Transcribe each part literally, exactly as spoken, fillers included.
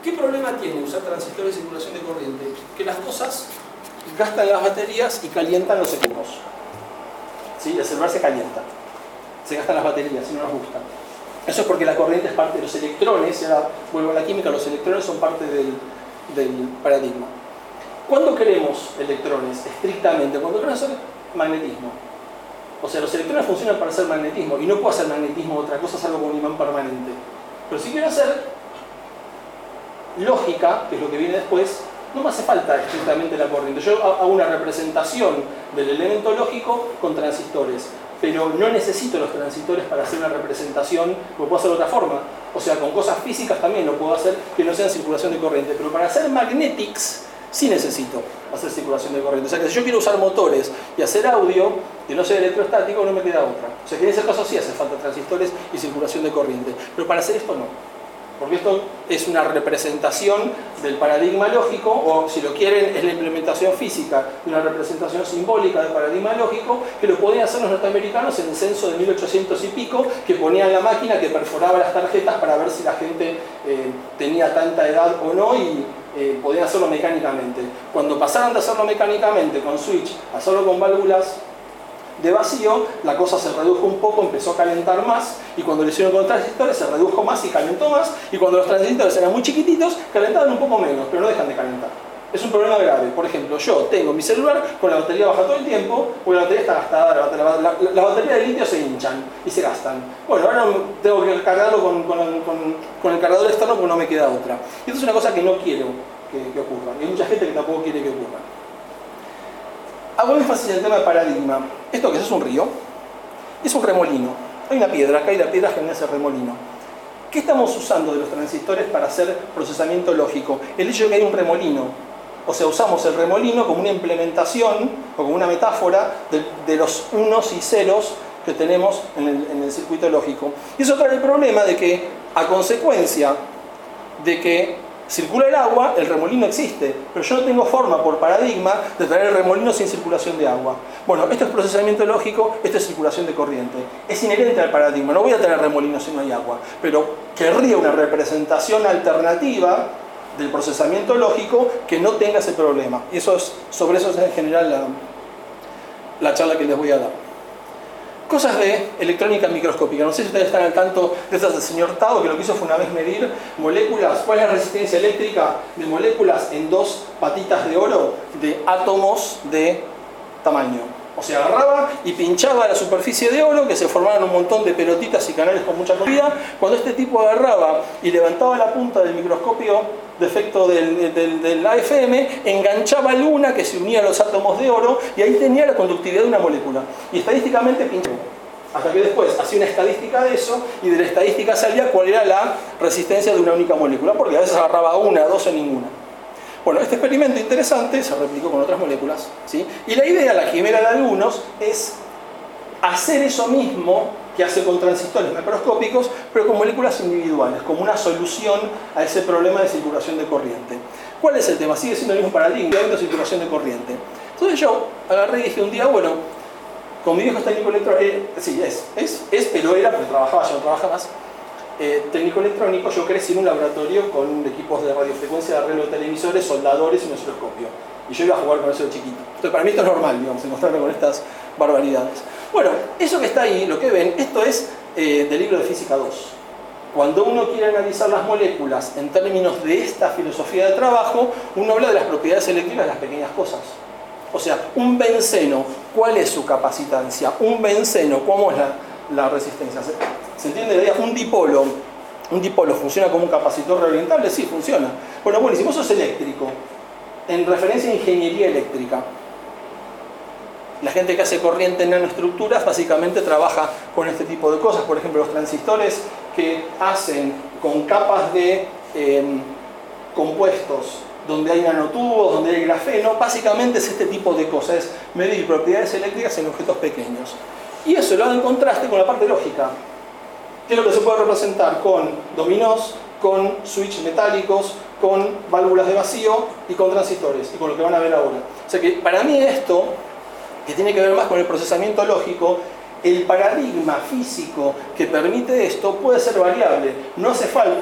¿Qué problema tiene usar transistores de circulación de corriente? Que las cosas gastan las baterías y calientan los equipos. ¿Sí? El celular se calienta, se gastan las baterías y no nos gusta. Eso es porque la corriente es parte de los electrones, y ahora vuelvo a la química, los electrones son parte del, del paradigma. ¿Cuándo queremos electrones? Estrictamente, cuando queremos hacer magnetismo. O sea, los electrones funcionan para hacer magnetismo, y no puedo hacer magnetismo otra cosa, salvo con un imán permanente. Pero si quiero hacer lógica, que es lo que viene después, no me hace falta estrictamente la corriente. Yo hago una representación del elemento lógico con transistores, pero no necesito los transistores para hacer una representación, lo puedo hacer de otra forma. O sea, con cosas físicas también lo puedo hacer que no sean circulación de corriente, pero para hacer magnetics sí necesito hacer circulación de corriente. O sea que si yo quiero usar motores y hacer audio que no sea electrostático, no me queda otra. O sea que en ese caso sí hace falta transistores y circulación de corriente, pero para hacer esto no. Porque esto es una representación del paradigma lógico, o si lo quieren, es la implementación física de una representación simbólica del paradigma lógico, que lo podían hacer los norteamericanos en el censo de mil ochocientos y pico, que ponían la máquina que perforaba las tarjetas para ver si la gente eh, tenía tanta edad o no, y eh, podían hacerlo mecánicamente. Cuando pasaron de hacerlo mecánicamente con switch a hacerlo con válvulas de vacío, la cosa se redujo un poco, empezó a calentar más, y cuando lo hicieron con transistores se redujo más y calentó más, y cuando los transistores eran muy chiquititos, calentaban un poco menos, pero no dejan de calentar. Es un problema grave. Por ejemplo, yo tengo mi celular con la batería baja todo el tiempo, porque la batería está gastada, la batería, la, la, la batería de litio se hinchan y se gastan. Bueno, ahora tengo que cargarlo con, con, con, con el cargador externo porque no me queda otra. Y esto es una cosa que no quiero que, que ocurra, y hay mucha gente que tampoco quiere que ocurra. Hago énfasis en el tema de paradigma. Esto que es, es un río, es un remolino. Hay una piedra, acá y la piedra genera ese remolino. ¿Qué estamos usando de los transistores para hacer procesamiento lógico? El hecho de que hay un remolino. O sea, usamos el remolino como una implementación, o como una metáfora de, de los unos y ceros que tenemos en el, en el circuito lógico. Y eso trae el problema de que, a consecuencia de que circula el agua, el remolino existe, pero yo no tengo forma por paradigma de traer el remolino sin circulación de agua. Bueno, esto es procesamiento lógico, esto es circulación de corriente. Es inherente al paradigma, no voy a tener remolino si no hay agua, pero querría una representación alternativa del procesamiento lógico que no tenga ese problema. Y eso es, sobre eso es en general la, la charla que les voy a dar. Cosas de electrónica microscópica. No sé si ustedes están al tanto de estas del señor Tao, que lo que hizo fue una vez medir moléculas. ¿Cuál es la resistencia eléctrica de moléculas en dos patitas de oro de átomos de tamaño? O sea, agarraba y pinchaba la superficie de oro, que se formaban un montón de pelotitas y canales con mucha corrida. Cuando este tipo agarraba y levantaba la punta del microscopio de efecto del, del, del A F M, enganchaba luna que se unía a los átomos de oro, y ahí tenía la conductividad de una molécula. Y estadísticamente pinchaba. Hasta que después hacía una estadística de eso, y de la estadística salía cuál era la resistencia de una única molécula, porque a veces agarraba una, dos o ninguna. Bueno, este experimento interesante se replicó con otras moléculas, ¿sí? Y la idea, la quimera de algunos, es hacer eso mismo que hace con transistores macroscópicos, pero con moléculas individuales, como una solución a ese problema de circulación de corriente. ¿Cuál es el tema? Sigue siendo el mismo paradigma de circulación de corriente. Entonces yo agarré y dije un día, bueno, con mi viejo es técnico electrónico, eh, sí, es, es, es, pero era, porque trabajaba, ya no trabaja más, eh, técnico electrónico. Yo crecí en un laboratorio con equipos de radiofrecuencia, de arreglo de televisores, soldadores y un osciloscopio. Y yo iba a jugar con eso de chiquito. Entonces para mí esto es normal, digamos, encontrarme con estas barbaridades. Bueno, eso que está ahí, lo que ven, esto es eh, del libro de Física dos. Cuando uno quiere analizar las moléculas en términos de esta filosofía de trabajo, uno habla de las propiedades eléctricas de las pequeñas cosas. O sea, un benceno, ¿cuál es su capacitancia? Un benceno, ¿cómo es la, la resistencia? ¿Se, ¿Se entiende la idea? Un dipolo, un dipolo funciona como un capacitor reorientable, sí, funciona. Bueno, buenísimo, eso es eléctrico. En referencia a ingeniería eléctrica, la gente que hace corriente en nanoestructuras básicamente trabaja con este tipo de cosas. Por ejemplo, los transistores que hacen con capas de eh, compuestos donde hay nanotubos, donde hay grafeno, básicamente es este tipo de cosas, es medir propiedades eléctricas en objetos pequeños. Y eso lo hago en contraste con la parte lógica, que es lo que se puede representar con dominós, con switch metálicos, con válvulas de vacío y con transistores, y con lo que van a ver ahora. O sea que para mí esto, que tiene que ver más con el procesamiento lógico, el paradigma físico que permite esto puede ser variable. No hace falta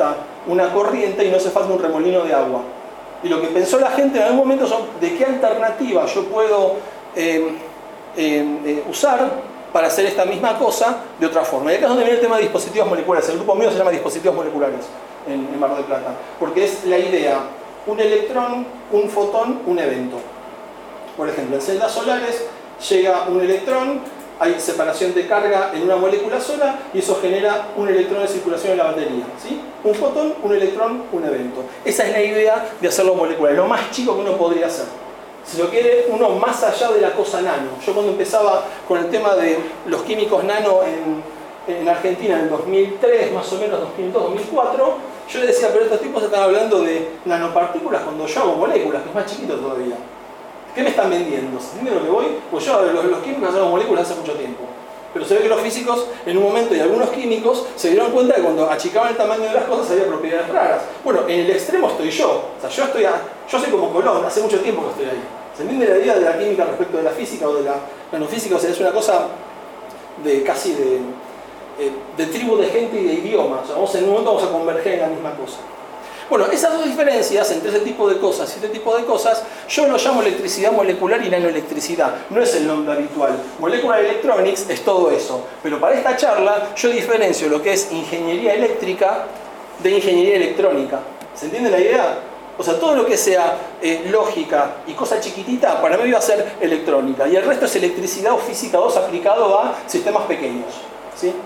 una corriente y no hace falta un remolino de agua. Y lo que pensó la gente en algún momento son de qué alternativa yo puedo eh, eh, eh, usar para hacer esta misma cosa de otra forma. Y acá es donde viene el tema de dispositivos moleculares. El grupo mío se llama dispositivos moleculares en, en Mar del Plata, porque es la idea, un electrón, un fotón, un evento. Por ejemplo, en celdas solares llega un electrón, hay separación de carga en una molécula sola y eso genera un electrón de circulación en la batería, ¿sí? Un fotón, un electrón, un evento. Esa es la idea de hacerlo molecular, lo más chico que uno podría hacer. Si lo quiere uno más allá de la cosa nano. Yo cuando empezaba con el tema de los químicos nano en, en Argentina en el dos mil tres, más o menos dos mil dos, dos mil cuatro, yo le decía, pero estos tipos están hablando de nanopartículas cuando yo hago moléculas, que es más chiquito todavía. ¿Qué me están vendiendo? ¿Entienden lo que voy? Pues yo, los, los químicos hacemos moléculas hace mucho tiempo. Pero se ve que los físicos, en un momento, y algunos químicos, se dieron cuenta que cuando achicaban el tamaño de las cosas había propiedades raras. Bueno, en el extremo estoy yo. O sea, yo, estoy a, yo soy como Colón, hace mucho tiempo que estoy ahí. ¿Se entiende la idea de la química respecto de la física o de la nanofísica? O sea, es una cosa de casi de, de tribu de gente y de idioma. O sea, vamos, en un momento vamos a converger en la misma cosa. Bueno, esas dos diferencias entre ese tipo de cosas y este tipo de cosas, yo lo llamo electricidad molecular y nanoelectricidad. No es el nombre habitual. Molecular Electronics es todo eso. Pero para esta charla yo diferencio lo que es ingeniería eléctrica de ingeniería electrónica. ¿Se entiende la idea? O sea, todo lo que sea eh, lógica y cosa chiquitita, para mí va a ser electrónica. Y el resto es electricidad o física dos aplicado a sistemas pequeños, ¿sí?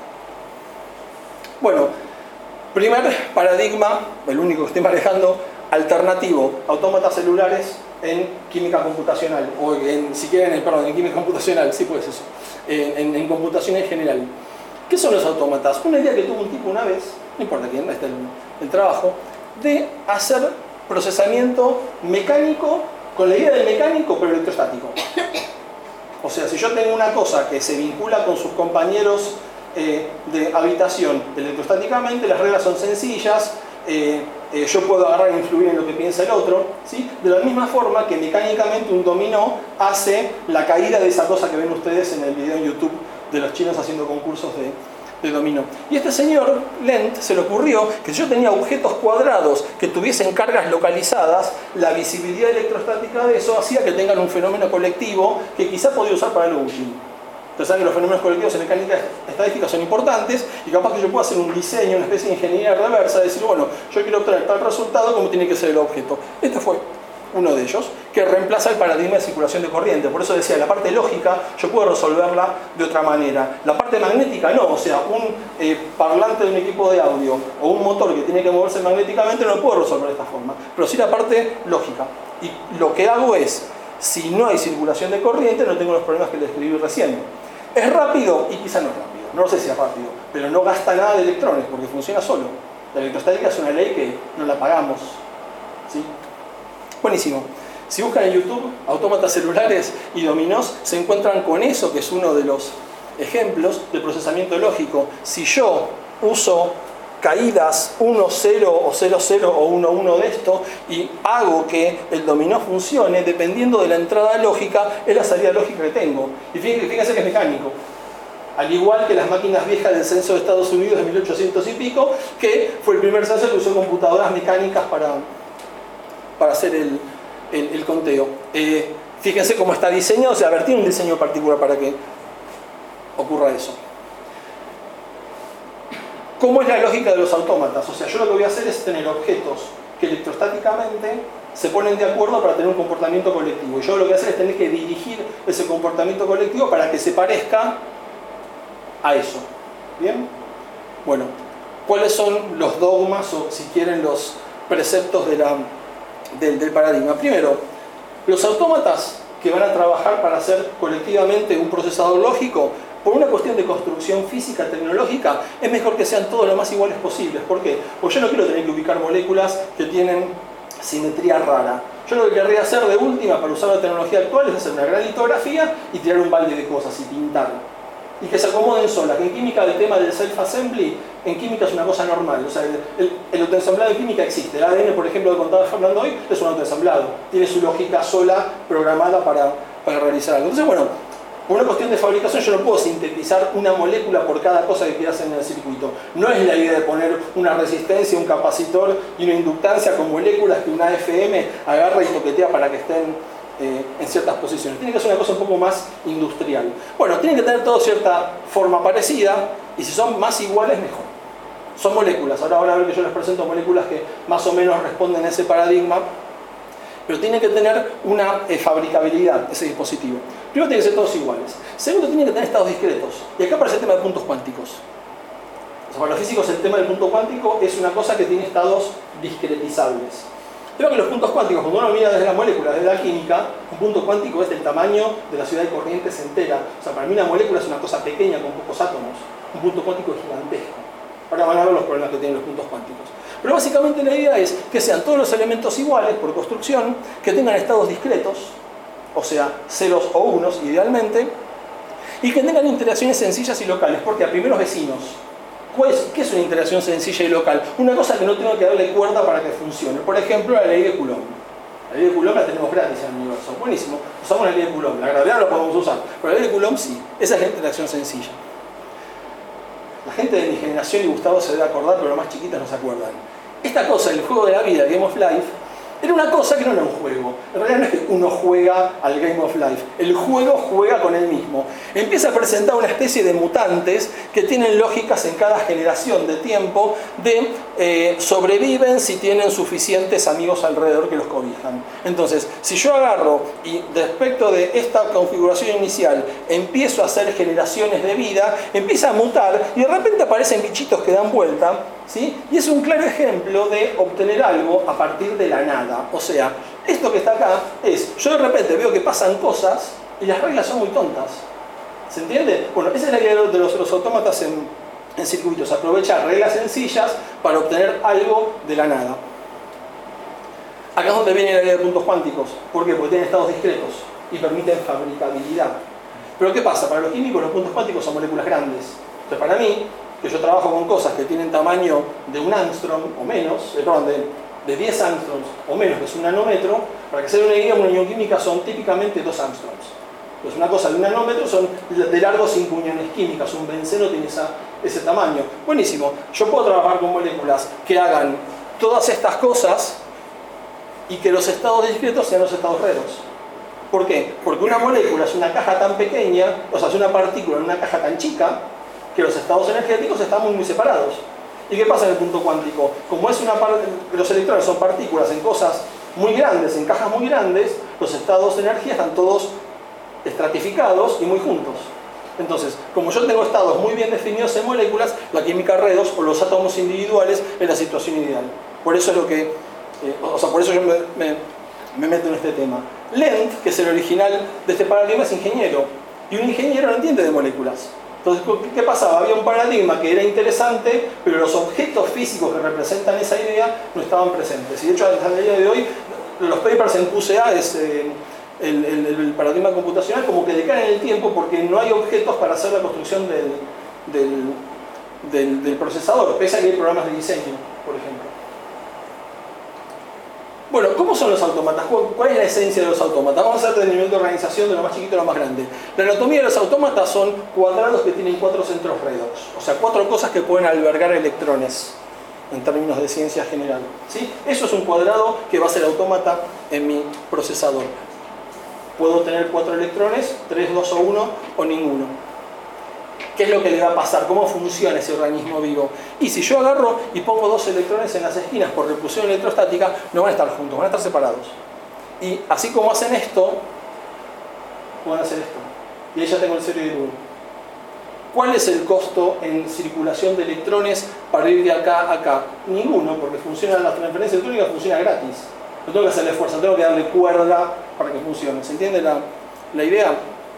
Bueno, primer paradigma, el único que estoy manejando, alternativo, autómatas celulares en química computacional, o en, si quieren, perdón, en química computacional, sí pues eso, en, en, en computación en general. ¿Qué son los autómatas? Una idea que tuvo un tipo una vez, no importa quién, está el, el trabajo, de hacer procesamiento mecánico, con la idea del mecánico, pero electrostático. O sea, si yo tengo una cosa que se vincula con sus compañeros Eh, de habitación electrostáticamente, las reglas son sencillas, eh, eh, yo puedo agarrar e influir en lo que piensa el otro, ¿sí? De la misma forma que mecánicamente un dominó hace la caída de esa cosa que ven ustedes en el video en YouTube de los chinos haciendo concursos de, de dominó. Y este señor, Lent, se le ocurrió que si yo tenía objetos cuadrados que tuviesen cargas localizadas, la visibilidad electrostática de eso hacía que tengan un fenómeno colectivo que quizá podía usar para lo útil. Ustedes saben que los fenómenos colectivos en mecánica estadística son importantes y capaz que yo puedo hacer un diseño, una especie de ingeniería reversa, decir, bueno, yo quiero obtener tal resultado como tiene que ser el objeto. Este fue uno de ellos, que reemplaza el paradigma de circulación de corriente. Por eso decía, la parte lógica yo puedo resolverla de otra manera. La parte magnética no, o sea, un eh, parlante de un equipo de audio o un motor que tiene que moverse magnéticamente no lo puedo resolver de esta forma. Pero sí la parte lógica. Y lo que hago es, si no hay circulación de corriente, no tengo los problemas que les describí recién. Es rápido y quizá no es rápido, no sé si es rápido, pero no gasta nada de electrones porque funciona solo. La electrostática es una ley que no la pagamos, ¿sí? Buenísimo. Si buscan en YouTube autómatas celulares y dominós, se encuentran con eso, que es uno de los ejemplos de procesamiento lógico. Si yo uso caídas uno cero o cero cero o uno uno de esto y hago que el dominó funcione, dependiendo de la entrada lógica, es la salida lógica que tengo. Y fíjense, fíjense que es mecánico. Al igual que las máquinas viejas del censo de Estados Unidos de mil ochocientos y pico, que fue el primer censo que usó computadoras mecánicas para, para hacer el, el, el conteo. Eh, fíjense cómo está diseñado, o sea, a ver, tiene un diseño particular para que ocurra eso. ¿Cómo es la lógica de los autómatas? O sea, yo lo que voy a hacer es tener objetos que electrostáticamente se ponen de acuerdo para tener un comportamiento colectivo. Y yo lo que voy a hacer es tener que dirigir ese comportamiento colectivo para que se parezca a eso. ¿Bien? Bueno, ¿cuáles son los dogmas o, si quieren, los preceptos de la, del, del paradigma? Primero, los autómatas que van a trabajar para hacer colectivamente un procesador lógico, por una cuestión de construcción física, tecnológica, es mejor que sean todos lo más iguales posibles. ¿Por qué? Porque yo no quiero tener que ubicar moléculas que tienen simetría rara. Yo lo que querría hacer de última, para usar la tecnología actual, es hacer una gran litografía y tirar un balde de cosas y pintar. Y que se acomoden solas. Que en química el tema del self-assembly, en química es una cosa normal. O sea, el, el, el autoensamblado en química existe. El A D N, por ejemplo, que contaba Fernando hoy, es un autoensamblado. Tiene su lógica sola, programada para, para realizar algo. Entonces, bueno, Por una cuestión de fabricación yo no puedo sintetizar una molécula por cada cosa que quiera hacer en el circuito. No es la idea de poner una resistencia, un capacitor y una inductancia con moléculas que una F M agarra y toquetea para que estén eh, en ciertas posiciones. Tiene que ser una cosa un poco más industrial. Bueno, tienen que tener todo cierta forma parecida y si son más iguales, mejor. Son moléculas. Ahora van a ver que yo les presento moléculas que más o menos responden a ese paradigma. Pero tiene que tener una eh, fabricabilidad ese dispositivo. Primero, tiene que ser todos iguales. Segundo, tiene que tener estados discretos. Y acá aparece el tema de puntos cuánticos. O sea, para los físicos el tema del punto cuántico es una cosa que tiene estados discretizables. Creo que los puntos cuánticos, cuando uno mira desde la molécula, desde la química, un punto cuántico es del tamaño de la ciudad de Corrientes entera. O sea, para mí una molécula es una cosa pequeña con pocos átomos. Un punto cuántico es gigantesco. Ahora van a ver los problemas que tienen los puntos cuánticos. Pero básicamente la idea es que sean todos los elementos iguales por construcción, que tengan estados discretos, o sea, ceros o unos idealmente, y que tengan interacciones sencillas y locales, porque a primeros vecinos. ¿Qué es una interacción sencilla y local? Una cosa que no tengo que darle cuerda para que funcione. Por ejemplo, la ley de Coulomb. La ley de Coulomb la tenemos gratis en el universo. Buenísimo. Usamos la ley de Coulomb. La gravedad no la podemos usar. Pero la ley de Coulomb sí. Esa es la interacción sencilla. La gente de mi generación y Gustavo se debe acordar, pero los más chiquitos no se acuerdan. Esta cosa, el juego de la vida, Game of Life, era una cosa que no era un juego. En realidad no es que uno juega al Game of Life. El juego juega con él mismo. Empieza a presentar una especie de mutantes que tienen lógicas en cada generación de tiempo de eh, sobreviven si tienen suficientes amigos alrededor que los cobijan. Entonces, si yo agarro y respecto de esta configuración inicial empiezo a hacer generaciones de vida, empieza a mutar y de repente aparecen bichitos que dan vuelta, ¿sí? Y es un claro ejemplo de obtener algo a partir de la nada. O sea, esto que está acá es, yo de repente veo que pasan cosas y las reglas son muy tontas. ¿Se entiende? Bueno, esa es la idea de los, los autómatas en, en circuitos, aprovechar reglas sencillas para obtener algo de la nada. Acá es donde viene la idea de puntos cuánticos. ¿Por qué? Porque tienen estados discretos y permiten fabricabilidad. Pero ¿qué pasa? Para los químicos los puntos cuánticos son moléculas grandes. Entonces para mí, que yo trabajo con cosas que tienen tamaño de un angstrom o menos, eh, perdón, de de diez angstroms o menos, que es un nanómetro, para que se den una idea, una unión química son típicamente dos angstroms. Pues una cosa de un nanómetro son de largo cinco uniones químicas, un benceno tiene esa, ese tamaño. Buenísimo, yo puedo trabajar con moléculas que hagan todas estas cosas y que los estados discretos sean los estados redos. ¿Por qué? Porque una molécula es una caja tan pequeña, o sea, es una partícula en una caja tan chica, que los estados energéticos están muy, muy separados. ¿Y qué pasa en el punto cuántico? Como es una parte, los electrones son partículas en cosas muy grandes, en cajas muy grandes, los estados de energía están todos estratificados y muy juntos. Entonces, como yo tengo estados muy bien definidos en moléculas, la química redos o los átomos individuales es la situación ideal. Por eso es lo que, eh, o sea, por eso yo me, me, me meto en este tema. Lent, que es el original de este paradigma, es ingeniero. Y un ingeniero no entiende de moléculas. Entonces, ¿qué pasaba? Había un paradigma que era interesante, pero los objetos físicos que representan esa idea no estaban presentes. Y de hecho, hasta el día de hoy, los papers en Q C A es eh, el, el, el paradigma computacional como que decae en el tiempo porque no hay objetos para hacer la construcción del, del, del, del procesador, pese a que hay programas de diseño, por ejemplo. Bueno, ¿cómo son los autómatas? ¿Cuál es la esencia de los autómatas? Vamos a hacer de nivel de organización de lo más chiquito a lo más grande. La anatomía de los autómatas son cuadrados que tienen cuatro centros redox. O sea, cuatro cosas que pueden albergar electrones, en términos de ciencia general. ¿Sí? Eso es un cuadrado que va a ser autómata en mi procesador. Puedo tener cuatro electrones, tres, dos o uno, o ninguno. ¿Qué es lo que le va a pasar? ¿Cómo funciona ese organismo vivo? Y si yo agarro y pongo dos electrones en las esquinas por repulsión electrostática, no van a estar juntos, van a estar separados. Y así como hacen esto, pueden hacer esto. Y ahí ya tengo el cero y el uno. ¿Cuál es el costo en circulación de electrones para ir de acá a acá? Ninguno, porque funciona, la transferencia electrónica funciona gratis. No tengo que hacerle fuerza, tengo que darle cuerda para que funcione. ¿Se entiende la, la idea?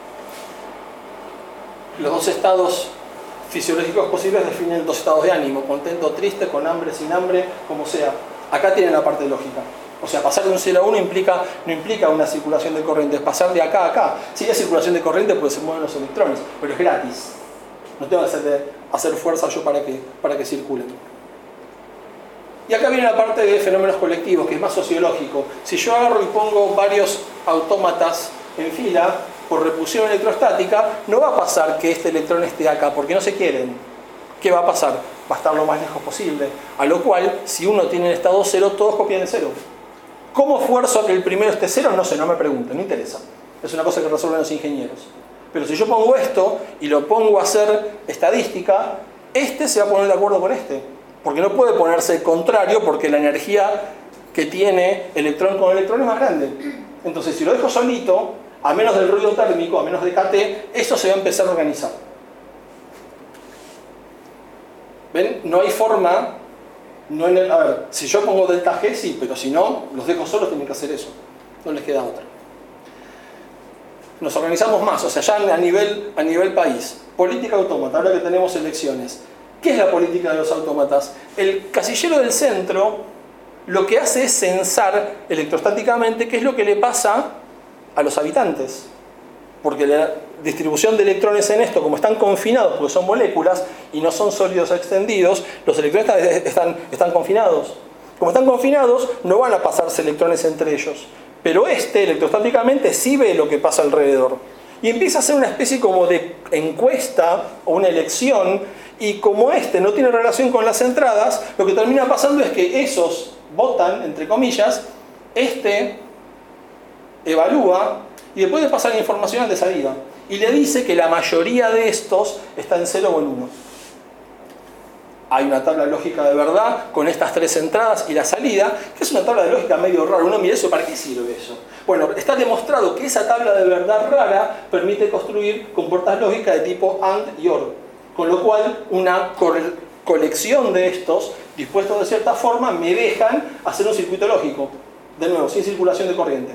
Los dos estados fisiológicos posibles definen dos estados de ánimo, contento, triste, con hambre, sin hambre, como sea. Acá tienen la parte lógica. O sea, pasar de un cero a uno implica, no implica una circulación de corriente, es pasar de acá a acá. Si hay circulación de corriente, pues se mueven los electrones, pero es gratis. No tengo que hacer, hacer fuerza yo para que, para que circulen. Y acá viene la parte de fenómenos colectivos, que es más sociológico. Si yo agarro y pongo varios autómatas en fila, por repulsión electrostática, no va a pasar que este electrón esté acá, porque no se quieren. ¿Qué va a pasar? Va a estar lo más lejos posible. A lo cual, si uno tiene el estado cero, todos copian el cero. ¿Cómo fuerzo a que el primero esté cero? No sé, no me pregunten, no interesa. Es una cosa que resuelven los ingenieros. Pero si yo pongo esto y lo pongo a hacer estadística, este se va a poner de acuerdo con este. Porque no puede ponerse contrario, porque la energía que tiene electrón con electrón es más grande. Entonces, si lo dejo solito, a menos del ruido térmico, a menos de K T, eso se va a empezar a organizar. ¿Ven? No hay forma. No en el, a ver, si yo pongo delta G, sí, pero si no, los dejo solos, tienen que hacer eso. No les queda otra. Nos organizamos más, o sea, ya a nivel, a nivel país. Política autómata, ahora que tenemos elecciones. ¿Qué es la política de los autómatas? El casillero del centro lo que hace es censar electrostáticamente qué es lo que le pasa a los habitantes. Porque la distribución de electrones en esto, como están confinados, porque son moléculas y no son sólidos extendidos, los electrones están, están, están confinados. Como están confinados, no van a pasarse electrones entre ellos. Pero este, electrostáticamente, sí ve lo que pasa alrededor. Y empieza a hacer una especie como de encuesta o una elección, y como este no tiene relación con las entradas, lo que termina pasando es que esos votan, entre comillas, este evalúa, y después le pasa la información al de salida. Y le dice que la mayoría de estos está en cero o en uno. Hay una tabla lógica de verdad con estas tres entradas y la salida, que es una tabla de lógica medio rara. Uno mira eso, ¿para qué sirve eso? Bueno, está demostrado que esa tabla de verdad rara permite construir compuertas lógicas de tipo AND y OR. Con lo cual, una colección de estos, dispuestos de cierta forma, me dejan hacer un circuito lógico. De nuevo, sin circulación de corriente.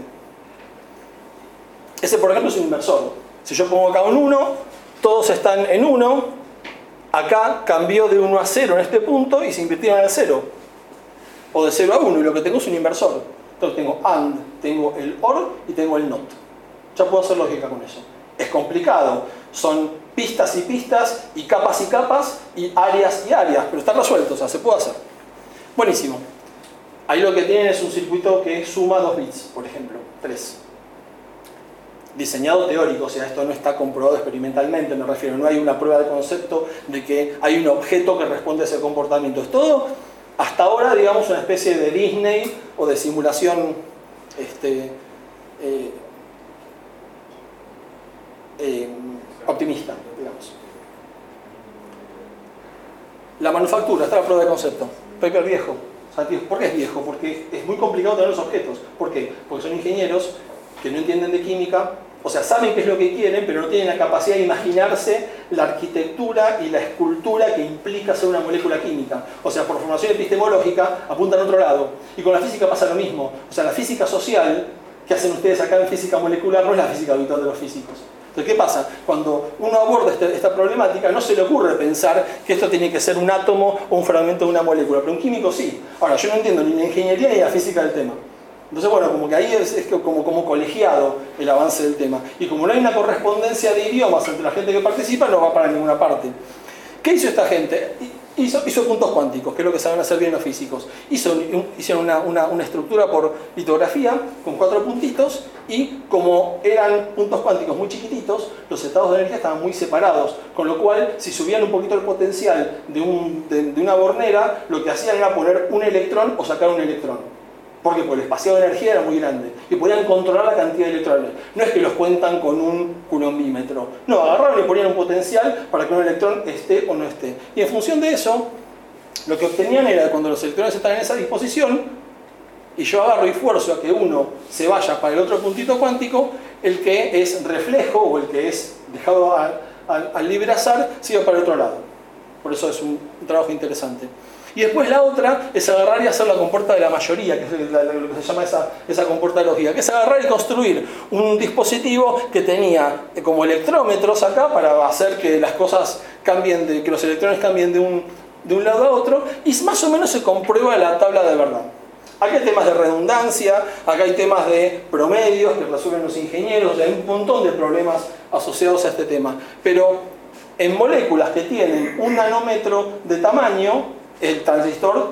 Ese, por ejemplo, es un inversor. Si yo pongo acá un uno, todos están en uno. Acá cambió de uno a cero en este punto y se invirtieron al cero. O de cero a uno, y lo que tengo es un inversor. Entonces tengo AND, tengo el OR y tengo el NOT. Ya puedo hacer lógica con eso. Es complicado. Son pistas y pistas, y capas y capas, y áreas y áreas. Pero está resuelto, o sea, se puede hacer. Buenísimo. Ahí lo que tienen es un circuito que suma dos bits, por ejemplo, tres. Diseñado teórico, o sea, esto no está comprobado experimentalmente, me refiero, no hay una prueba de concepto de que hay un objeto que responde a ese comportamiento. Es todo, hasta ahora, digamos, una especie de Disney o de simulación este, eh, eh, optimista, digamos. La manufactura, está la prueba de concepto. Paper viejo. ¿Por qué es viejo? Porque es muy complicado tener los objetos. ¿Por qué? Porque son ingenieros que no entienden de química, o sea, saben qué es lo que quieren, pero no tienen la capacidad de imaginarse la arquitectura y la escultura que implica hacer una molécula química. O sea, por formación epistemológica apuntan a otro lado. Y con la física pasa lo mismo. O sea, la física social que hacen ustedes acá en física molecular no es la física habitual de los físicos. Entonces, ¿qué pasa? Cuando uno aborda este, esta problemática, no se le ocurre pensar que esto tiene que ser un átomo o un fragmento de una molécula, pero un químico sí. Ahora, yo no entiendo ni la ingeniería ni la física del tema. Entonces, bueno, como que ahí es, es como, como colegiado el avance del tema. Y como no hay una correspondencia de idiomas entre la gente que participa, no va para ninguna parte. ¿Qué hizo esta gente? Hizo, hizo puntos cuánticos, que es lo que saben hacer bien los físicos. Hizo, hicieron una, una, una estructura por litografía con cuatro puntitos, y como eran puntos cuánticos muy chiquititos, los estados de energía estaban muy separados, con lo cual, si subían un poquito el potencial de, un, de, de una bornera, lo que hacían era poner un electrón o sacar un electrón. ¿Por qué? Porque el espaciado de energía era muy grande y podían controlar la cantidad de electrones. No es que los cuentan con un coulombímetro. No, agarraron y ponían un potencial para que un electrón esté o no esté. Y en función de eso, lo que obtenían era cuando los electrones están en esa disposición, y yo agarro y fuerzo a que uno se vaya para el otro puntito cuántico, el que es reflejo o el que es dejado al, al, al libre azar, sigue para el otro lado. Por eso es un, un trabajo interesante. Y después la otra es agarrar y hacer la compuerta de la mayoría, que es lo que se llama esa, esa compuerta lógica, que es agarrar y construir un dispositivo que tenía como electrómetros acá para hacer que las cosas cambien, de, que los electrones cambien de un, de un lado a otro, y más o menos se comprueba la tabla de verdad. Acá hay temas de redundancia, acá hay temas de promedios que resuelven los ingenieros, hay un montón de problemas asociados a este tema. Pero en moléculas que tienen un nanómetro de tamaño, el transistor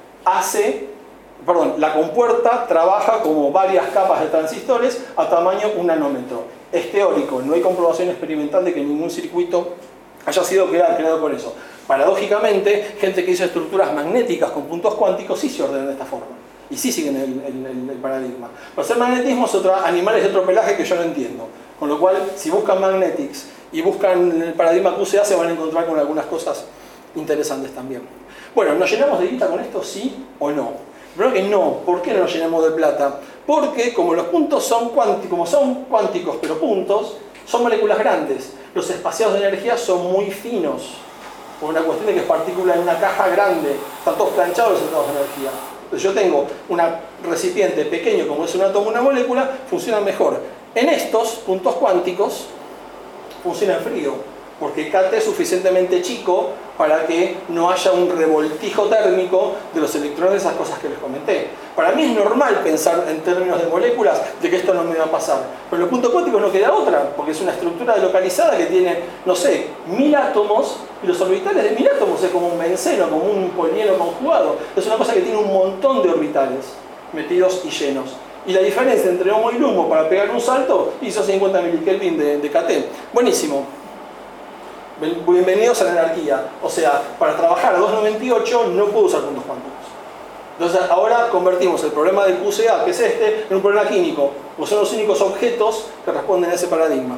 hace, perdón, la compuerta trabaja como varias capas de transistores a tamaño un nanómetro. es teórico, no hay comprobación experimental de que ningún circuito haya sido creado, creado con eso. Paradójicamente, gente que hizo estructuras magnéticas con puntos cuánticos sí se ordenan de esta forma. Y sí siguen el, el, el paradigma. Para hacer magnetismo es otro, animales de otro pelaje que yo no entiendo. Con lo cual, si buscan magnetics y buscan el paradigma Q C A, se van a encontrar con algunas cosas interesantes también. Bueno, ¿nos llenamos de guita con esto, sí o no? Primero que no. ¿Por qué no nos llenamos de plata? Porque como los puntos son cuánticos, como son cuánticos pero puntos, son moléculas grandes. Los espaciados de energía son muy finos. Por una cuestión de que es partícula en una caja grande. Están todos planchados los estados de energía. Entonces yo tengo un recipiente pequeño como es un átomo o una molécula, funciona mejor. En estos puntos cuánticos funciona en frío. Porque K T es suficientemente chico para que no haya un revoltijo térmico de los electrones, esas cosas que les comenté. Para mí es normal pensar en términos de moléculas de que esto no me va a pasar. Pero en los puntos cuánticos no queda otra, porque es una estructura localizada que tiene, no sé, mil átomos, y los orbitales de mil átomos es como un benceno, como un polieno conjugado. Es una cosa que tiene un montón de orbitales metidos y llenos. Y la diferencia entre HOMO y LUMO para pegar un salto hizo cincuenta milikelvin de, de K T. Buenísimo. Bienvenidos a la anarquía. O sea, para trabajar a doscientos noventa y ocho no puedo usar puntos cuánticos. Entonces ahora convertimos el problema del Q C A, que es este, en un problema químico. Porque son los únicos objetos que responden a ese paradigma.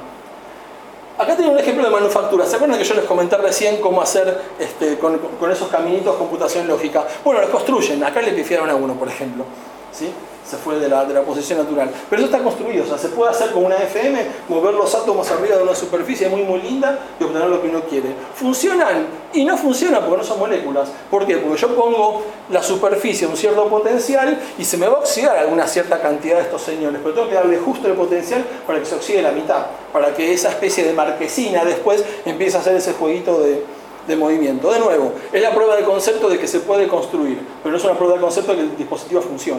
Acá tengo un ejemplo de manufactura. ¿Se acuerdan que yo les comenté recién cómo hacer este, con, con esos caminitos computación lógica? Bueno, los construyen. Acá le pifiaron a uno, por ejemplo. ¿Sí? Se fue de la, de la posición natural. Pero eso está construido, o sea, se puede hacer con una F M, mover los átomos arriba de una superficie muy muy linda y obtener lo que uno quiere. ¿Funcionan? Y no funcionan porque no son moléculas. ¿Por qué? Porque yo pongo la superficie a un cierto potencial y se me va a oxidar alguna cierta cantidad de estos señores, pero tengo que darle justo el potencial para que se oxide la mitad, para que esa especie de marquesina después empiece a hacer ese jueguito de, de movimiento. De nuevo, es la prueba del concepto de que se puede construir, pero no es una prueba del concepto de que el dispositivo funcione.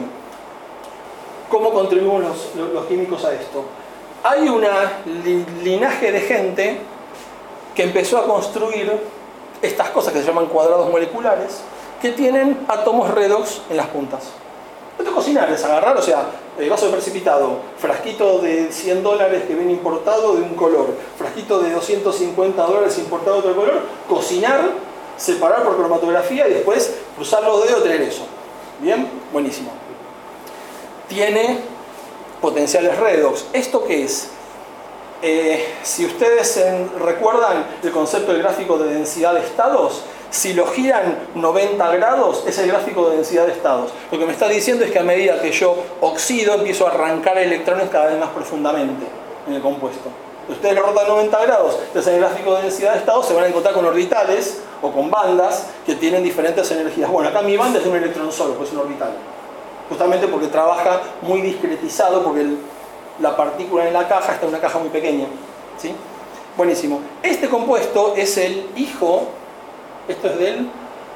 ¿Cómo contribuyen los, los químicos a esto? Hay un li, linaje de gente que empezó a construir estas cosas que se llaman cuadrados moleculares, que tienen átomos redox en las puntas. Esto es cocinar, es agarrar, o sea, eh, vaso de precipitado, frasquito de cien dólares que viene importado de un color, frasquito de doscientos cincuenta dólares importado de otro color, cocinar, separar por cromatografía y después cruzar los dedos y tener eso. ¿Bien? Buenísimo. Tiene potenciales redox. ¿Esto qué es? Eh, si ustedes en, recuerdan el concepto del gráfico de densidad de estados, si lo giran noventa grados es el gráfico de densidad de estados. Lo que me está diciendo es que a medida que yo oxido empiezo a arrancar electrones cada vez más profundamente en el compuesto. Si ustedes lo rotan noventa grados, entonces en el gráfico de densidad de estados se van a encontrar con orbitales o con bandas que tienen diferentes energías. Bueno, acá mi banda es de un electrón solo, pues es un orbital. Justamente porque trabaja muy discretizado, porque el, la partícula en la caja está en una caja muy pequeña. ¿Sí? Buenísimo. Este compuesto es el hijo, esto es del...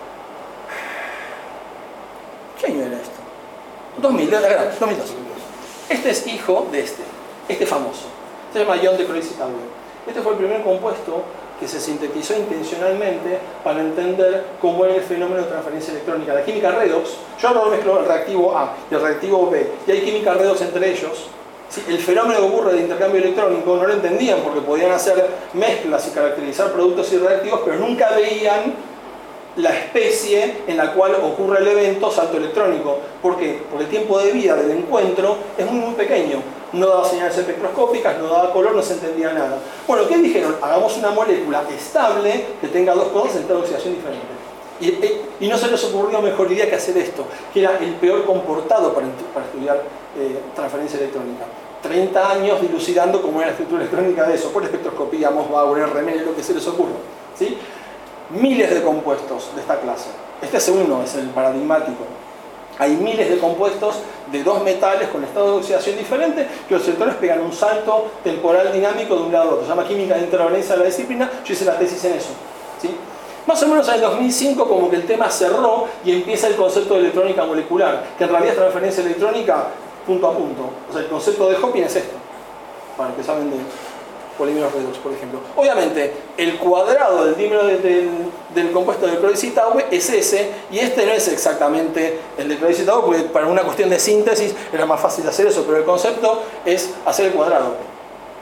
¿Qué año era esto? dos mil, dos mil dos. Este es hijo de este, este famoso. Se llama ion de Kreuzitaube. Este fue el primer compuesto que se sintetizó intencionalmente para entender cómo era el fenómeno de transferencia electrónica. La química redox, yo ahora mezclo el reactivo A y el reactivo B, y hay química redox entre ellos. ¿Sí? El fenómeno que ocurre de intercambio electrónico no lo entendían porque podían hacer mezclas y caracterizar productos y reactivos, pero nunca veían la especie en la cual ocurre el evento salto electrónico. ¿Por qué? Porque el tiempo de vida del encuentro es muy muy pequeño. No daba señales espectroscópicas, no daba color, no se entendía nada. Bueno, ¿qué dijeron? Hagamos una molécula estable que tenga dos cosas en estado de oxidación diferente. Y, y no se les ocurrió mejor idea que hacer esto, que era el peor comportado para, para estudiar eh, transferencia electrónica. treinta años dilucidando cómo era la estructura electrónica de eso, por espectroscopía, Moss-Bauer, R M L, lo que se les ocurra. ¿Sí? Miles de compuestos de esta clase. Este es uno, es el paradigmático. Hay miles de compuestos de dos metales con estado de oxidación diferente que los electrones pegan un salto temporal dinámico de un lado a otro. Se llama química de intervalencia de la disciplina. Yo hice la tesis en eso. ¿Sí? Más o menos en el dos mil cinco como que el tema cerró y empieza el concepto de electrónica molecular, que en realidad es transferencia electrónica punto a punto. O sea, el concepto de Hopkin es esto, para los que saben de polímeros redox, por ejemplo. Obviamente, el cuadrado del dímero de, del, del compuesto de Kreuzitaube es ese, y este no es exactamente el de Kreuzitaube, porque para una cuestión de síntesis era más fácil hacer eso, pero el concepto es hacer el cuadrado.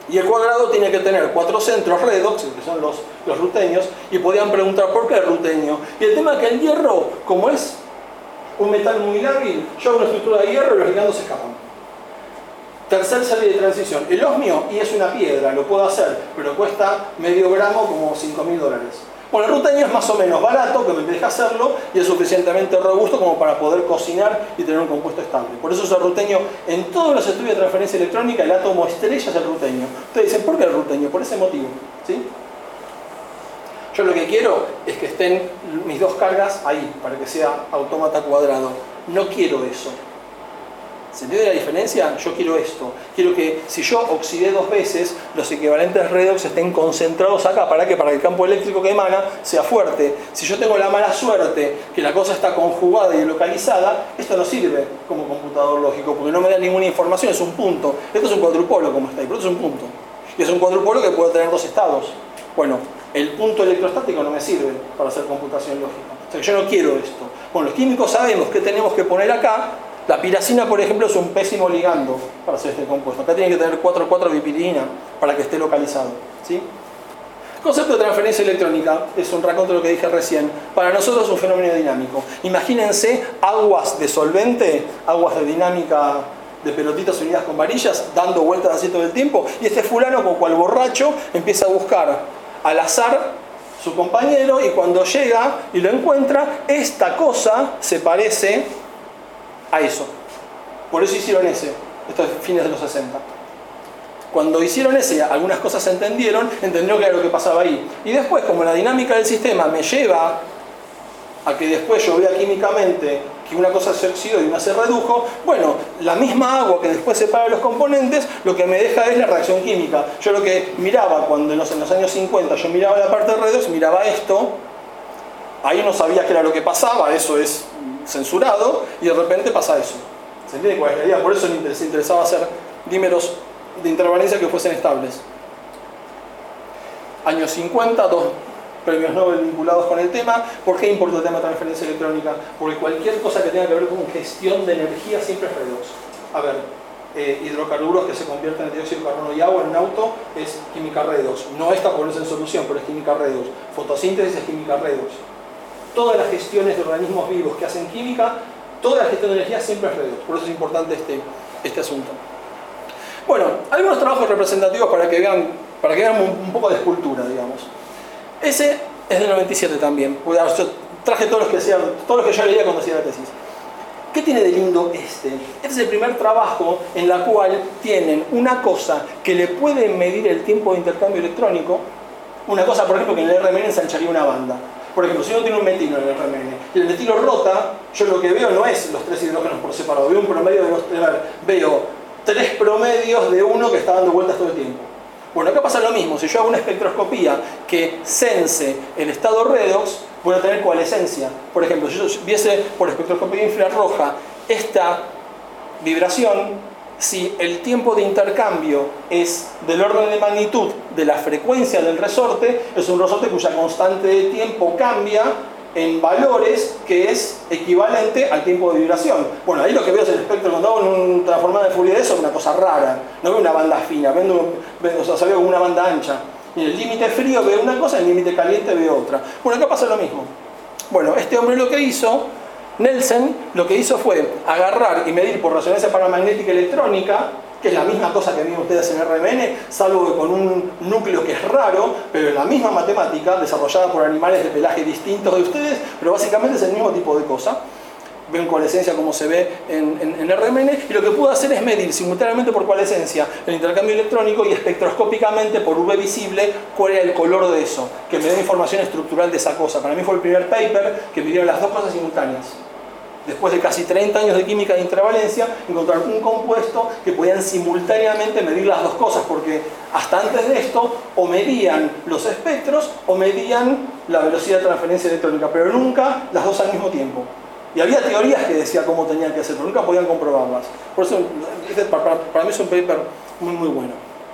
Y el cuadrado tiene que tener cuatro centros redox, que son los, los ruteños, y podían preguntar ¿por qué ruteño? Y el tema es que el hierro, como es un metal muy lábil, yo hago una estructura de hierro y los ligandos se escapan. Tercer serie de transición, el osmio, y es una piedra, lo puedo hacer, pero cuesta medio gramo como cinco mil dólares. Bueno, el rutenio es más o menos barato, que me deja hacerlo, y es suficientemente robusto como para poder cocinar y tener un compuesto estable. Por eso es el rutenio. En todos los estudios de transferencia electrónica, el átomo estrella es el rutenio. Ustedes dicen, ¿por qué el rutenio? Por ese motivo. ¿Sí? Yo lo que quiero es que estén mis dos cargas ahí, para que sea autómata cuadrado. No quiero eso. ¿Se entiende la diferencia? Yo quiero esto. Quiero que si yo oxidé dos veces, los equivalentes redox estén concentrados acá. ¿Para qué? Para que el campo eléctrico que emana sea fuerte. Si yo tengo la mala suerte que la cosa está conjugada y localizada, esto no sirve como computador lógico, porque no me da ninguna información, es un punto. Esto es un cuadrupolo como está ahí, pero esto es un punto. Y es un cuadrupolo que puede tener dos estados. Bueno, el punto electrostático no me sirve para hacer computación lógica. O sea que yo no quiero esto. Bueno, los químicos sabemos que tenemos que poner acá. La piracina, por ejemplo, es un pésimo ligando para hacer este compuesto. Acá tiene que tener cuatro cuatro bipirina para que esté localizado. ¿Sí? El concepto de transferencia electrónica es un raconto de lo que dije recién. Para nosotros es un fenómeno dinámico. Imagínense aguas de solvente, aguas de dinámica de pelotitas unidas con varillas, dando vueltas así todo el tiempo. Y este fulano, como cual borracho, empieza a buscar al azar su compañero, y cuando llega y lo encuentra, esta cosa se parece a eso. Por eso hicieron ese, estos fines de los sesenta. Cuando hicieron ese, algunas cosas se entendieron, entendieron que era lo que pasaba ahí. Y después, como la dinámica del sistema me lleva a que después yo vea químicamente que una cosa se oxidó y una se redujo, bueno, la misma agua que después separa los componentes, lo que me deja es la reacción química. Yo lo que miraba cuando en los, en los años cincuenta yo miraba la parte de redox, miraba esto, ahí no sabía qué era lo que pasaba, eso es censurado, y de repente pasa eso. ¿Se entiende cuál es la idea? Por eso les interesaba hacer dímeros de intervalencia que fuesen estables. Años cincuenta, dos premios Nobel vinculados con el tema. ¿Por qué importa el tema de transferencia electrónica? Porque cualquier cosa que tenga que ver con gestión de energía siempre es redox. A ver, eh, hidrocarburos que se convierten en dióxido de carbono y agua en un auto es química redox. No está por eso en solución, pero es química redox. Fotosíntesis es química redox. Todas las gestiones de organismos vivos que hacen química, toda la gestión de energía siempre es redox. Por eso es importante este, este asunto. Bueno, algunos trabajos representativos para que vean, para que vean un, un poco de escultura, digamos. Ese es del noventa y siete también. Yo traje todos los que, hacía, todos los que yo leía cuando hacía la tesis. ¿Qué tiene de lindo este? Este es el primer trabajo en la cual tienen una cosa que le puede medir el tiempo de intercambio electrónico. Una cosa, por ejemplo, que en el R M N ensancharía una banda. Por ejemplo, si uno tiene un metilo en el R M N y el metilo rota, yo lo que veo no es los tres hidrógenos por separado, veo un promedio de los, veo tres promedios de uno que está dando vueltas todo el tiempo. Bueno, acá pasa lo mismo. Si yo hago una espectroscopía que sense el estado redox, voy a tener coalescencia. Por ejemplo, si yo viese por espectroscopía infrarroja esta vibración, si el tiempo de intercambio es del orden de magnitud de la frecuencia del resorte, es un resorte cuya constante de tiempo cambia en valores que es equivalente al tiempo de vibración. Bueno, ahí lo que veo es el espectro cuando hago un transformador de Fourier, eso es una cosa rara. No veo una banda fina, veo, veo, o sea, veo una banda ancha. Y en el límite frío veo una cosa, en el límite caliente veo otra. Bueno, acá pasa lo mismo. Bueno, este hombre lo que hizo, Nelson, lo que hizo fue agarrar y medir por resonancia paramagnética electrónica, que es la misma cosa que vieron ustedes en R M N, salvo que con un núcleo que es raro, pero es la misma matemática, desarrollada por animales de pelaje distintos de ustedes, pero básicamente es el mismo tipo de cosa. Ven coalescencia como se ve en, en, en R M N, y lo que pudo hacer es medir simultáneamente por coalescencia el intercambio electrónico y espectroscópicamente por U V visible cuál era el color de eso, que me dé información estructural de esa cosa. Para mí fue el primer paper que midieron las dos cosas simultáneas. Después de casi treinta años de química de intervalencia, encontraron un compuesto que podían simultáneamente medir las dos cosas, porque hasta antes de esto o medían los espectros o medían la velocidad de transferencia electrónica, pero nunca las dos al mismo tiempo. Y había teorías que decían cómo tenían que hacer, pero nunca podían comprobarlas. Por eso, para, para mí es un paper muy, muy bueno.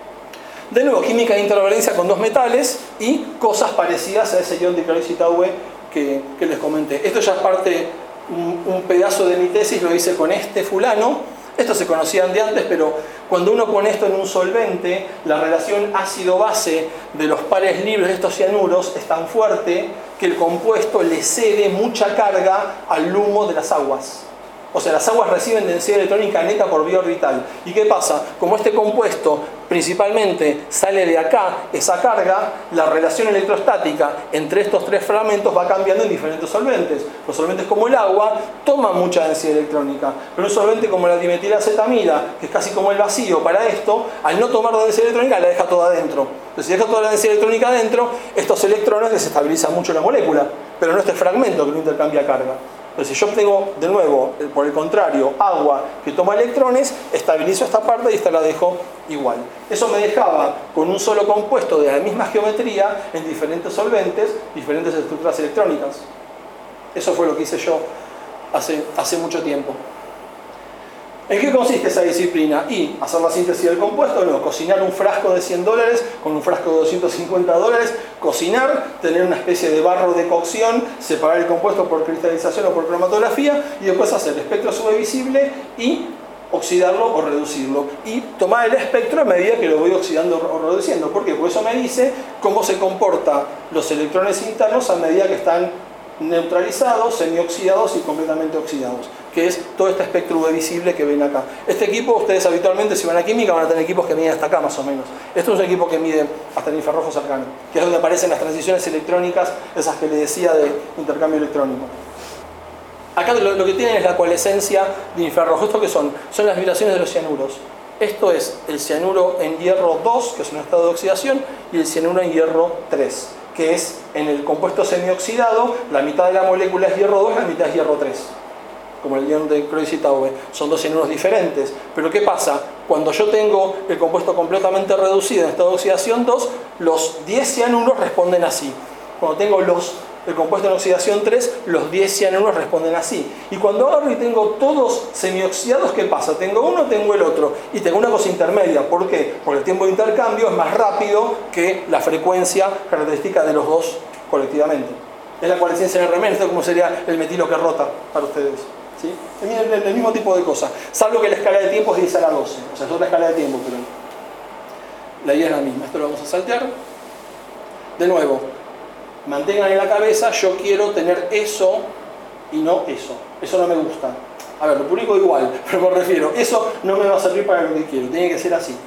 De nuevo, química de intervalencia con dos metales y cosas parecidas a ese ion diclorosilitaue que, que les comenté. Esto ya es parte... Un, un pedazo de mi tesis lo hice con este fulano. Estos se conocían de antes, pero Cuando uno pone esto en un solvente, la relación ácido-base de los pares libres de estos cianuros es tan fuerte que el compuesto le cede mucha carga al lumo de las aguas. O sea, las aguas reciben densidad electrónica neta por vía orbital. ¿Y qué pasa? Como este compuesto principalmente sale de acá, esa carga, la relación electrostática entre estos tres fragmentos va cambiando en diferentes solventes. Los solventes como el agua toman mucha densidad electrónica, pero un solvente como la dimetilacetamida, que es casi como el vacío para esto, al no tomar densidad electrónica la deja toda adentro. Entonces, si deja toda la densidad electrónica adentro, estos electrones desestabilizan mucho la molécula, pero no este fragmento que no intercambia carga. Entonces, si yo tengo, de nuevo, por el contrario, agua que toma electrones, estabilizo esta parte y esta la dejo igual. Eso me dejaba con un solo compuesto de la misma geometría en diferentes solventes, diferentes estructuras electrónicas. Eso fue lo que hice yo hace, hace mucho tiempo. ¿En qué consiste esa disciplina? Y hacer la síntesis del compuesto, no, cocinar un frasco de cien dólares con un frasco de doscientos cincuenta dólares, cocinar, tener una especie de barro de cocción, separar el compuesto por cristalización o por cromatografía y después hacer espectro S U V visible y oxidarlo o reducirlo. Y tomar el espectro a medida que lo voy oxidando o reduciendo. ¿Por qué? Porque eso me dice cómo se comportan los electrones internos a medida que están neutralizados, semioxidados y completamente oxidados, que es todo este espectro U V visible que ven acá. Este equipo, ustedes habitualmente si van a química van a tener equipos que miden hasta acá más o menos. Esto es un equipo que mide hasta el infrarrojo cercano, que es donde aparecen las transiciones electrónicas, esas que les decía de intercambio electrónico. Acá lo, lo que tienen es la coalescencia de infrarrojo. ¿Esto qué son? Son las vibraciones de los cianuros. Esto es el cianuro en hierro dos, que es un estado de oxidación, y el cianuro en hierro tres, que es en el compuesto semioxidado, la mitad de la molécula es hierro dos, la mitad es hierro tres. Como el ion de Croix y Taube, son dos cianuros diferentes. Pero ¿qué pasa? Cuando yo tengo el compuesto completamente reducido en estado de oxidación dos, los diez cianuros responden así. Cuando tengo los, el compuesto en oxidación tres, los diez cianuros responden así. Y cuando agarro y tengo todos semioxidados, ¿qué pasa? Tengo uno, tengo el otro. Y tengo una cosa intermedia. ¿Por qué? Porque el tiempo de intercambio es más rápido que la frecuencia característica de los dos colectivamente. Es la coalescencia en R M, esto como sería el metilo que rota para ustedes. ¿Sí? El, el, el mismo tipo de cosa, salvo que la escala de tiempo es diez a la doce, o sea, es otra escala de tiempo, pero la idea es la misma. Esto lo vamos a saltear. De nuevo, mantengan en la cabeza, yo quiero tener eso y no eso. Eso no me gusta. A ver, lo publico igual, pero me refiero, eso no me va a servir para lo que quiero, tiene que ser así.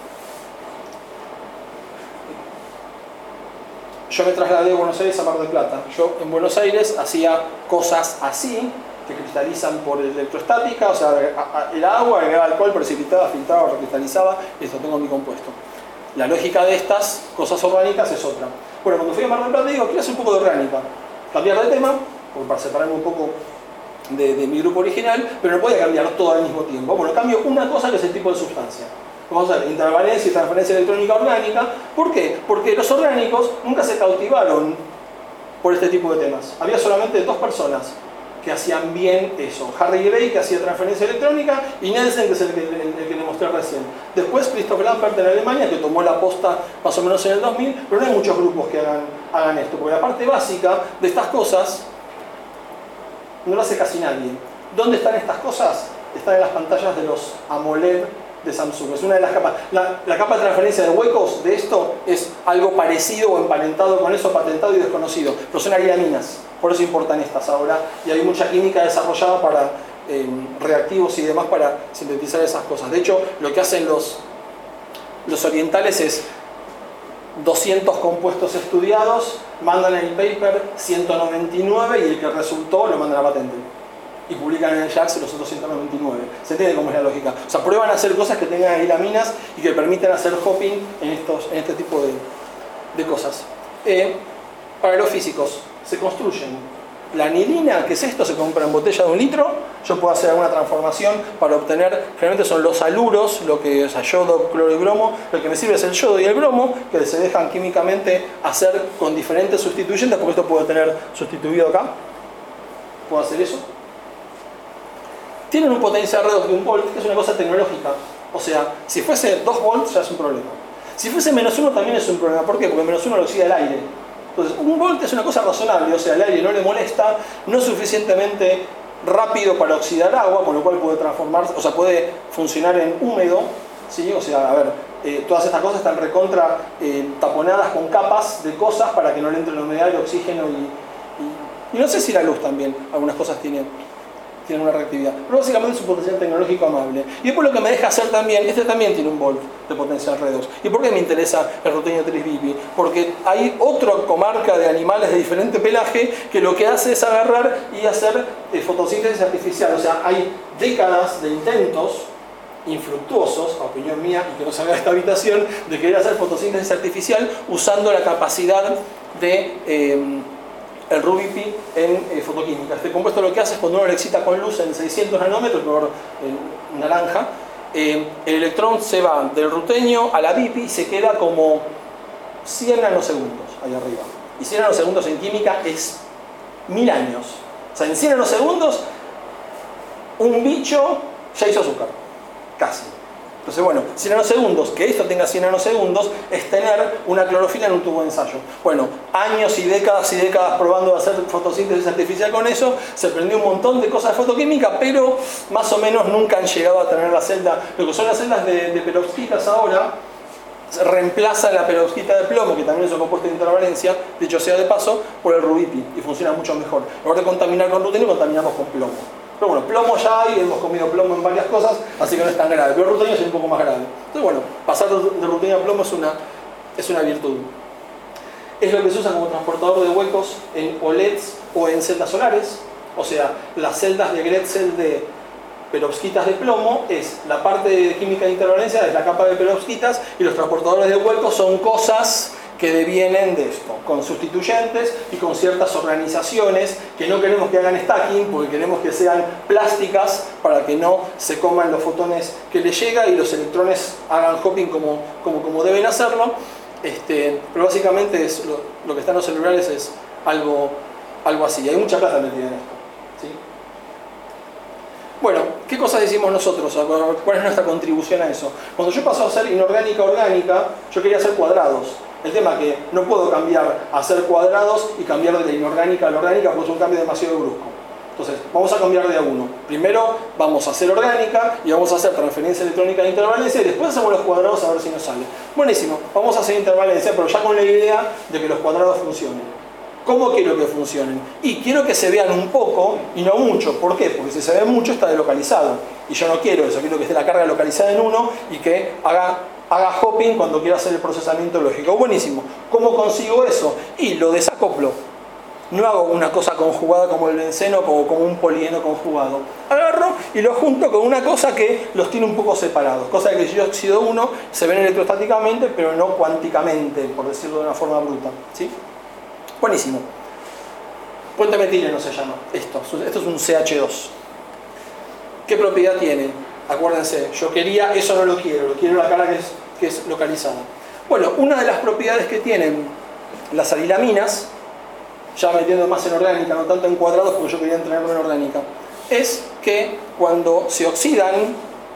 Yo me trasladé de Buenos Aires a Mar del Plata. Yo en Buenos Aires hacía cosas así, que cristalizan por electrostática, o sea, el agua, agregaba alcohol, precipitaba, filtraba, recristalizaba, y esto tengo mi compuesto. La lógica de estas cosas orgánicas es otra. Bueno, cuando fui a Mar del Plata digo, quiero hacer un poco de orgánica. Cambiar de tema, para separarme un poco de, de mi grupo original, pero no podía cambiar todo al mismo tiempo. Bueno, cambio una cosa que es el tipo de sustancia. Vamos a ver, intervalencia y transferencia electrónica orgánica. ¿Por qué? Porque los orgánicos nunca se cautivaron por este tipo de temas. Había solamente dos personas que hacían bien eso. Harry Gray, que hacía transferencia electrónica, y Nelson, que es el que, el, el que le mostré recién. Después Christoph Lampert en Alemania, que tomó la posta más o menos en el dos mil, pero no hay muchos grupos que hagan, hagan esto, porque la parte básica de estas cosas no lo hace casi nadie. ¿Dónde están estas cosas? Están en las pantallas de los AMOLED de Samsung. Es una de las capas. La, la capa de transferencia de huecos de esto es algo parecido o emparentado con eso, patentado y desconocido. Pero son arilaminas. Por eso importan estas ahora. Y hay mucha química desarrollada para eh, reactivos y demás para sintetizar esas cosas. De hecho, lo que hacen los, los orientales es doscientos compuestos estudiados, mandan el paper ciento noventa y nueve y el que resultó lo mandan a patente. Y publican en el JAX los otros ciento noventa y nueve. ¿Se entiende cómo es la lógica? O sea, prueban a hacer cosas que tengan arilaminas y que permitan hacer hopping en, estos, en este tipo de, de cosas. Eh, para los físicos, se construyen. La anilina, que es esto, se compra en botella de un litro. Yo puedo hacer alguna transformación para obtener, generalmente son los aluros, lo que es yodo, cloro y bromo. Lo que me sirve es el yodo y el bromo, que se dejan químicamente hacer con diferentes sustituyentes, porque esto puedo tener sustituido acá. Puedo hacer eso. Tienen un potencial redox de un volt, que es una cosa tecnológica. O sea, si fuese dos volts ya es un problema. Si fuese menos uno también es un problema. ¿Por qué? Porque menos uno lo oxida el aire. Entonces, un volt es una cosa razonable, o sea, el aire no le molesta, no es suficientemente rápido para oxidar agua, con lo cual puede transformarse, o sea, puede funcionar en húmedo, ¿sí? O sea, a ver, eh, todas estas cosas están recontra eh, taponadas con capas de cosas para que no le entre la humedad, el oxígeno y, y, y no sé si la luz también, algunas cosas tienen, tienen una reactividad. Pero básicamente es un potencial tecnológico amable. Y después lo que me deja hacer también, este también tiene un volt de potencial redox. ¿Y por qué me interesa el rutenio tres bipi? Porque hay otra comarca de animales de diferente pelaje que lo que hace es agarrar y hacer eh, fotosíntesis artificial. O sea, hay décadas de intentos infructuosos, a opinión mía y que no salga de esta habitación, de querer hacer fotosíntesis artificial usando la capacidad de eh, el RuBiPi en eh, fotoquímica. Este compuesto lo que hace es cuando uno lo excita con luz en seiscientos nanómetros, color eh, naranja, eh, el electrón se va del rutenio a la bipi y se queda como cien nanosegundos ahí arriba. Y cien nanosegundos en química es mil años. O sea, en cien nanosegundos un bicho ya hizo azúcar. Casi. Entonces, bueno, cien nanosegundos, que esto tenga cien nanosegundos, es tener una clorofila en un tubo de ensayo. Bueno, años y décadas y décadas probando de hacer fotosíntesis artificial con eso, se aprendió un montón de cosas de fotoquímica, pero más o menos nunca han llegado a tener la celda. Lo que son las celdas de, de perovskitas ahora, reemplaza la perovskita de plomo, que también es un compuesto de intervalencia, dicho sea de paso, por el RuBiPi, y funciona mucho mejor. En lugar de contaminar con rutenio, contaminamos con plomo. Pero bueno, plomo ya hay, hemos comido plomo en varias cosas, así que no es tan grave. Pero el rutenio es un poco más grave. Entonces bueno, pasar de rutenio a plomo es una, es una virtud. Es lo que se usa como transportador de huecos en O L E Ds o en celdas solares. O sea, las celdas de Grätzel de perovskitas de plomo es la parte de química de intervalencia, es la capa de perovskitas, y los transportadores de huecos son cosas que devienen de esto, con sustituyentes y con ciertas organizaciones que no queremos que hagan stacking, porque queremos que sean plásticas para que no se coman los fotones que les llega y los electrones hagan hopping como, como, como deben hacerlo. Este, pero básicamente es lo, lo que está en los celulares es algo, algo así. Hay mucha plata metida en esto, ¿sí? Bueno, ¿qué cosas decimos nosotros? ¿Cuál es nuestra contribución a eso? Cuando yo paso a hacer inorgánica orgánica, yo quería hacer cuadrados. El tema es que no puedo cambiar a hacer cuadrados y cambiar de la inorgánica a la orgánica porque es un cambio demasiado brusco. Entonces, vamos a cambiar de a uno. Primero vamos a hacer orgánica y vamos a hacer transferencia electrónica de intervalencia y después hacemos los cuadrados a ver si nos sale. Buenísimo, vamos a hacer intervalencia, pero ya con la idea de que los cuadrados funcionen. ¿Cómo quiero que funcionen? Y quiero que se vean un poco y no mucho. ¿Por qué? Porque si se ve mucho está delocalizado. Y yo no quiero eso, quiero que esté la carga localizada en uno y que haga... haga hopping cuando quiera hacer el procesamiento lógico. Buenísimo. ¿Cómo consigo eso? Y lo desacoplo. No hago una cosa conjugada como el benceno o como un polieno conjugado. Agarro y lo junto con una cosa que los tiene un poco separados. Cosa que si yo oxido uno, se ven electrostáticamente, pero no cuánticamente, por decirlo de una forma bruta. ¿Sí? Buenísimo. Puente metileno se llama esto. Esto es un C H dos. ¿Qué propiedad tiene? Acuérdense, yo quería, eso no lo quiero, lo quiero la cara que es, que es localizada. Bueno, una de las propiedades que tienen las arilaminas, ya metiendo más en orgánica, no tanto en cuadrados porque yo quería entrenerlo en orgánica, es que cuando se oxidan,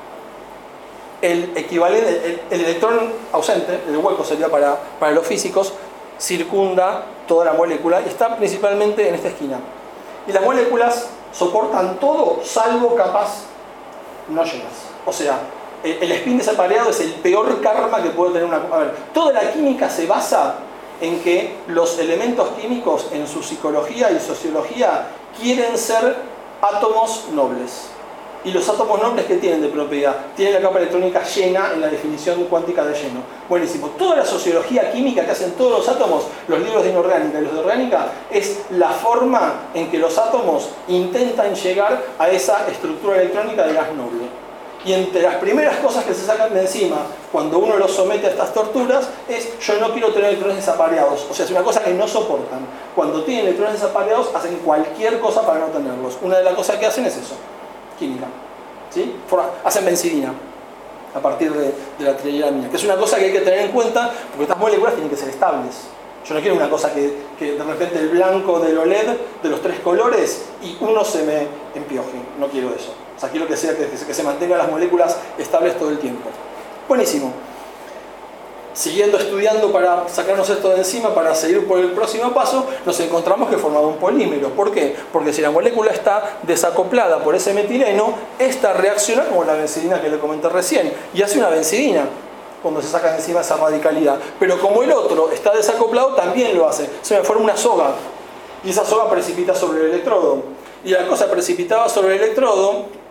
el equivalente, el, el electrón ausente, el hueco sería para, para los físicos, circunda toda la molécula y está principalmente en esta esquina. Y las moléculas soportan todo salvo capas no llenas. O sea, el, el spin desapareado es el peor karma que puede tener una... A ver, toda la química se basa en que los elementos químicos en su psicología y sociología quieren ser átomos nobles. Y los átomos nobles, ¿qué tienen de propiedad? Tienen la capa electrónica llena en la definición cuántica de lleno. Buenísimo. Toda la sociología química que hacen todos los átomos, los libros de inorgánica y los de orgánica, es la forma en que los átomos intentan llegar a esa estructura electrónica de gas noble. Y entre las primeras cosas que se sacan de encima cuando uno los somete a estas torturas es: yo no quiero tener electrones desapareados. O sea, es una cosa que no soportan. Cuando tienen electrones desapareados hacen cualquier cosa para no tenerlos. Una de las cosas que hacen es eso. Química, ¿sí? Hacen benzidina a partir de, de la trialamina, que es una cosa que hay que tener en cuenta porque estas moléculas tienen que ser estables. Yo no quiero una cosa que, que de repente el blanco del O L E D de los tres colores y uno se me empioje. No quiero eso. O sea, quiero que, sea, que, que se mantengan las moléculas estables todo el tiempo. Buenísimo. siguiendo estudiando para sacarnos esto de encima, para seguir por el próximo paso, nos encontramos que formaba un polímero. ¿Por qué? Porque si la molécula está desacoplada por ese metileno, esta reacciona como la benzidina que le comenté recién, y hace una benzidina cuando se saca de encima esa radicalidad. Pero como el otro está desacoplado, también lo hace. Se me forma una soga, y esa soga precipita sobre el electrodo. Y la cosa precipitada sobre el electrodo.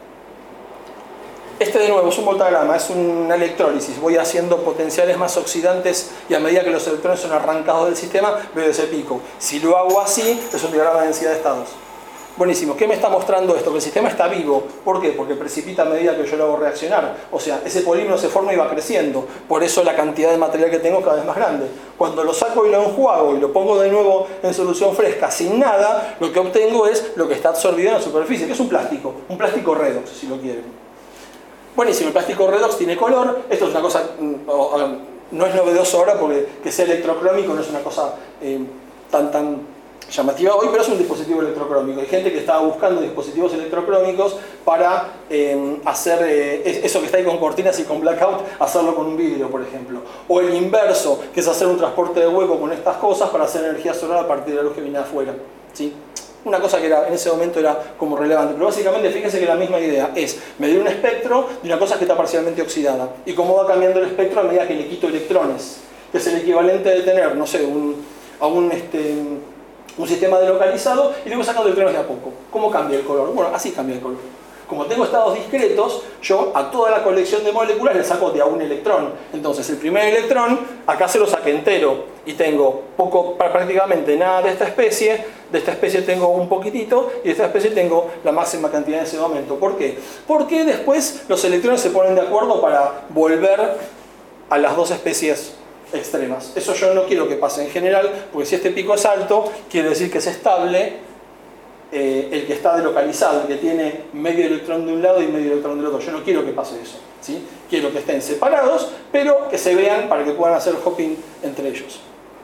Este de nuevo es un voltagrama, es una electrólisis. Voy haciendo potenciales más oxidantes y a medida que los electrones son arrancados del sistema, veo ese pico. Si lo hago así, es un diagrama de densidad de estados. Buenísimo. ¿Qué me está mostrando esto? Que el sistema está vivo. ¿Por qué? Porque precipita a medida que yo lo hago reaccionar. O sea, ese polímero se forma y va creciendo. Por eso la cantidad de material que tengo es cada vez más grande. Cuando lo saco y lo enjuago y lo pongo de nuevo en solución fresca sin nada, lo que obtengo es lo que está absorbido en la superficie, que es un plástico. Un plástico redox, si lo quieren. Buenísimo, el plástico redox tiene color. Esto es una cosa, no es novedoso ahora porque que sea electrocrómico no es una cosa eh, tan tan llamativa hoy, pero es un dispositivo electrocrómico. Hay gente que está buscando dispositivos electrocrómicos para eh, hacer eh, eso que está ahí con cortinas y con blackout, hacerlo con un vidrio, por ejemplo. O el inverso, que es hacer un transporte de hueco con estas cosas para hacer energía solar a partir de la luz que viene afuera, ¿sí? Una cosa que era, en ese momento era como relevante, pero básicamente fíjense que la misma idea es medir un espectro de una cosa que está parcialmente oxidada y cómo va cambiando el espectro a medida que le quito electrones, que es el equivalente de tener, no sé, un, a un, este, un sistema delocalizado y luego sacando electrones de a poco. ¿Cómo cambia el color? Bueno, así cambia el color. Como tengo estados discretos, yo a toda la colección de moléculas le saco de a un electrón. Entonces el primer electrón, acá se lo saqué entero y tengo poco, prácticamente nada de esta especie. De esta especie tengo un poquitito y de esta especie tengo la máxima cantidad en ese momento. ¿Por qué? Porque después los electrones se ponen de acuerdo para volver a las dos especies extremas. Eso yo no quiero que pase en general, porque si este pico es alto, quiere decir que es estable eh, el que está delocalizado, el que tiene medio electrón de un lado y medio electrón del otro. Yo no quiero que pase eso, ¿sí? Quiero que estén separados, pero que se vean para que puedan hacer hopping entre ellos.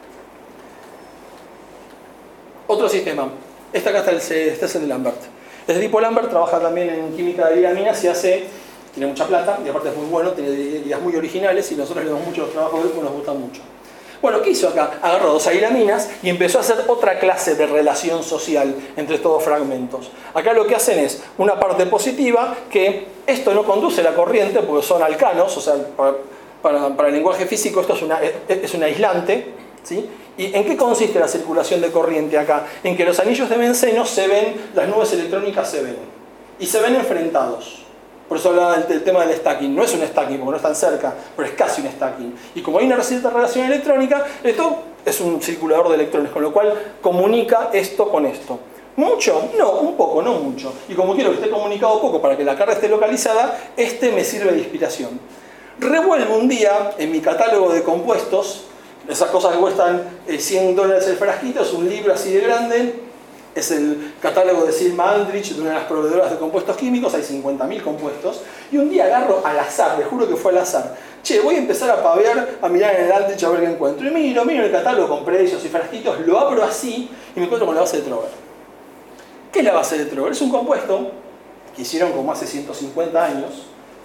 Otro sistema. Este acá está el, este es el de Lambert. Este tipo Lambert trabaja también en química de diaminas y hace, tiene mucha plata y aparte es muy bueno, tiene ideas muy originales y nosotros le damos mucho los trabajos de él porque nos gustan mucho. Bueno, ¿qué hizo acá? Agarró dos ailaminas y empezó a hacer otra clase de relación social entre estos dos fragmentos. Acá lo que hacen es una parte positiva, que esto no conduce la corriente porque son alcanos, o sea, para, para, para el lenguaje físico esto es, una, es, es un aislante, ¿sí? ¿Y en qué consiste la circulación de corriente acá? En que los anillos de benceno se ven, las nubes electrónicas se ven, y se ven enfrentados. Por eso hablaba del, del tema del stacking. No es un stacking porque no están cerca, pero es casi un stacking. Y como hay una cierta relación electrónica, esto es un circulador de electrones, con lo cual comunica esto con esto. ¿Mucho? No, un poco, no mucho. Y como quiero que esté comunicado poco para que la carga esté localizada, este me sirve de inspiración. Revuelvo un día en mi catálogo de compuestos, esas cosas que cuestan cien dólares el frasquito, es un libro así de grande. Es el catálogo de Silma Aldrich, de una de las proveedoras de compuestos químicos, hay cincuenta mil compuestos, y un día agarro al azar, les juro que fue al azar. Che, voy a empezar a pavear, a mirar en el Aldrich a ver qué encuentro. Y miro, miro el catálogo con precios y frasquitos, lo abro así y me encuentro con la base de Trover. ¿Qué es la base de Trover? Es un compuesto que hicieron como hace ciento cincuenta años.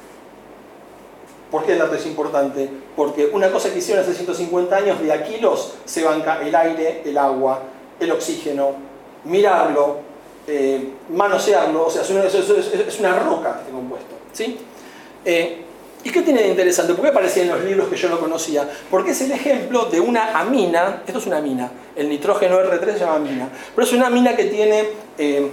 ¿Por qué el dato es importante? Porque una cosa que hicieron hace ciento cincuenta años, de a kilos se banca el aire, el agua, el oxígeno, mirarlo, eh, manosearlo, o sea, es una, es, es, es una roca este compuesto, ¿sí? Eh, ¿Y qué tiene de interesante? ¿Por qué aparecía en los libros que yo no conocía? Porque es el ejemplo de una amina, esto es una amina, el nitrógeno erre tres se llama amina, pero es una amina que tiene eh,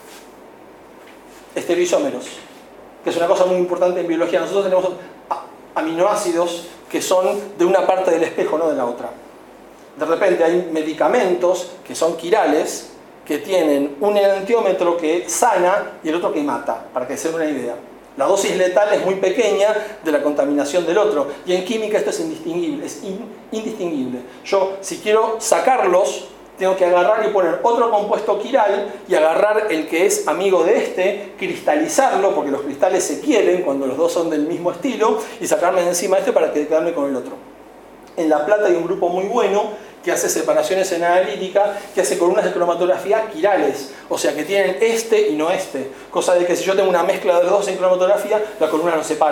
estereoisómeros, que es una cosa muy importante en biología. Nosotros tenemos aminoácidos que son de una parte del espejo, no de la otra. De repente hay medicamentos que son quirales, que tienen un enantiómetro que sana y el otro que mata, para que se den una idea. La dosis letal es muy pequeña de la contaminación del otro, y en química esto es indistinguible, es in, indistinguible. Yo, si quiero sacarlos, tengo que agarrar y poner otro compuesto quiral y agarrar el que es amigo de este, cristalizarlo, porque los cristales se quieren cuando los dos son del mismo estilo, y sacarme de encima este para quedarme con el otro. En La Plata hay un grupo muy bueno que hace separaciones en analítica, que hace columnas de cromatografía quirales, o sea que tienen este y no este, cosa de que si yo tengo una mezcla de los dos en cromatografía, la columna no se para,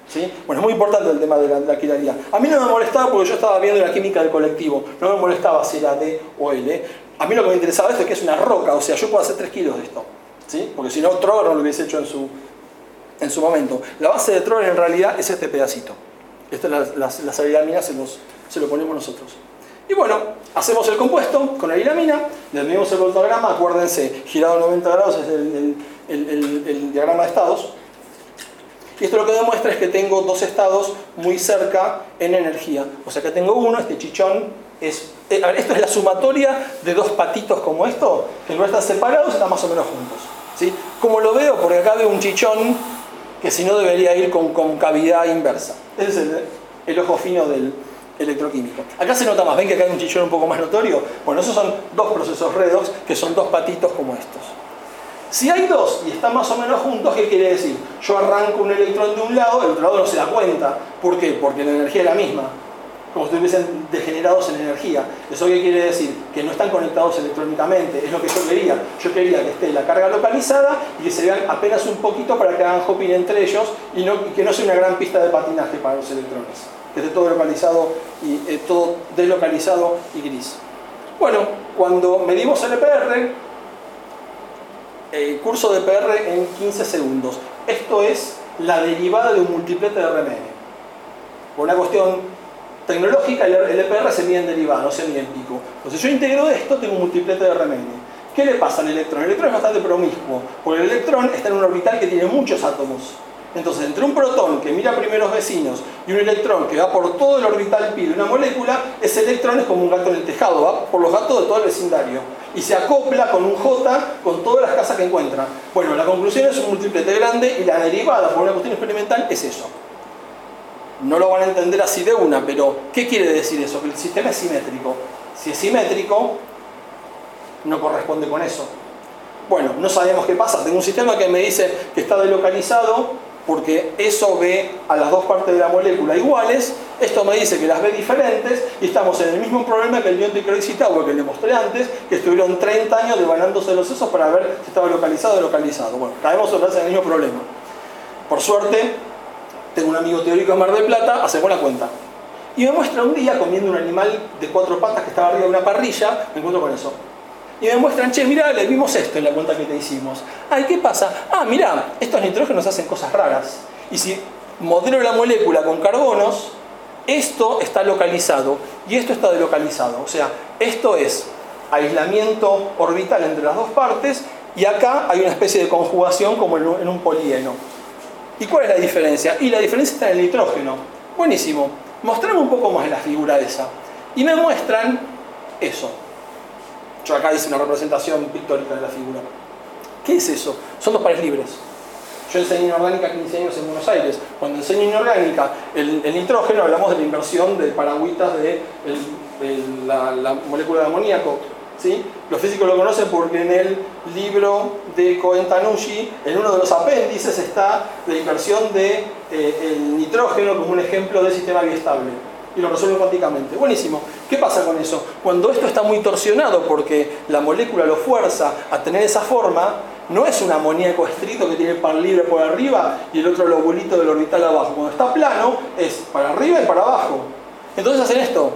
¿Sí? Bueno, es muy importante el tema de la, la quiralidad. A mí no me molestaba porque yo estaba viendo la química del colectivo, no me molestaba si era D o L. A mí lo que me interesaba esto es que es una roca, o sea, yo puedo hacer tres kilos de esto, ¿sí? Porque si no, Trover no lo hubiese hecho en su, en su momento. La base de Trover en realidad es este pedacito. Estas las, las, las arilaminas se, los, se lo ponemos nosotros. Y bueno, hacemos el compuesto con arilamina, le medimos el voltograma, acuérdense, girado noventa grados es el, el, el, el diagrama de estados. Y esto lo que demuestra es que tengo dos estados muy cerca en energía. O sea que tengo uno, este chichón, es, eh, a ver, esto es la sumatoria de dos patitos como esto, que en lugar de estar separados están más o menos juntos, ¿sí? ¿Cómo lo veo? Porque acá veo un chichón que si no debería ir con concavidad inversa. Ese es el, el ojo fino del electroquímico. Acá se nota más, ¿ven que acá hay un chichón un poco más notorio? Bueno, esos son dos procesos redox, que son dos patitos como estos. Si hay dos y están más o menos juntos, ¿qué quiere decir? Yo arranco un electrón de un lado, el otro lado no se da cuenta. ¿Por qué? Porque la energía es la misma. Como si estuviesen degenerados en energía. ¿Eso qué quiere decir? Que no están conectados electrónicamente. Es lo que yo quería. Yo quería que esté la carga localizada y que se vean apenas un poquito para que hagan hopping entre ellos y, no, y que no sea una gran pista de patinaje para los electrones. Que esté todo localizado y eh, todo deslocalizado y gris. Bueno, cuando medimos el E P R, el curso de P R en quince segundos. Esto es la derivada de un multiplete de R M N. Por una cuestión tecnológica, el E P R se mide en derivada, no se mide en pico. Entonces yo integro esto, tengo un multiplete de R M N. ¿Qué le pasa al electrón? El electrón es bastante promiscuo, porque el electrón está en un orbital que tiene muchos átomos. Entonces, entre un protón que mira a primeros vecinos y un electrón que va por todo el orbital pi de una molécula, ese electrón es como un gato en el tejado, va por los gatos de todo el vecindario. Y se acopla con un J con todas las casas que encuentra. Bueno, la conclusión es un multiplete grande y la derivada por una cuestión experimental es eso. No lo van a entender así de una, pero ¿qué quiere decir eso? Que el sistema es simétrico. Si es simétrico, no corresponde con eso. Bueno, no sabemos qué pasa. Tengo un sistema que me dice que está delocalizado porque eso ve a las dos partes de la molécula iguales, esto me dice que las ve diferentes y estamos en el mismo problema que el Lyon de Crazy Tower que le mostré antes, que estuvieron treinta años devanándose los sesos para ver si estaba localizado o localizado. Bueno, caemos otra vez en el mismo problema. Por suerte, tengo un amigo teórico en Mar del Plata, hacemos la cuenta. Y me muestra un día comiendo un animal de cuatro patas que estaba arriba de una parrilla, me encuentro con eso. Y me muestran, che, mirá, le vimos esto en la cuenta que te hicimos. Ay, ¿qué pasa? Ah, mirá, estos nitrógenos hacen cosas raras. Y si modelo la molécula con carbonos, esto está localizado y esto está delocalizado. O sea, esto es aislamiento orbital entre las dos partes y acá hay una especie de conjugación como en un, en un polieno. ¿Y cuál es la diferencia? Y la diferencia está en el nitrógeno. Buenísimo. Mostrame un poco más en la figura esa. Y me muestran eso. Yo acá hice una representación pictórica de la figura. ¿Qué es eso? Son dos pares libres. Yo enseñé inorgánica quince años en Buenos Aires. Cuando enseño inorgánica, el, el nitrógeno, hablamos de la inversión de paragüitas de, el, de la, la molécula de amoníaco. ¿Sí? Los físicos lo conocen porque en el libro de Cohen-Tanucci, en uno de los apéndices está la inversión del de, eh, nitrógeno como un ejemplo de sistema biestable. Y lo resuelven cuánticamente. Buenísimo. ¿Qué pasa con eso? Cuando esto está muy torsionado porque la molécula lo fuerza a tener esa forma, no es un amoníaco estricto que tiene el par libre por arriba y el otro lobulito del orbital abajo. Cuando está plano, es para arriba y para abajo. Entonces hacen esto.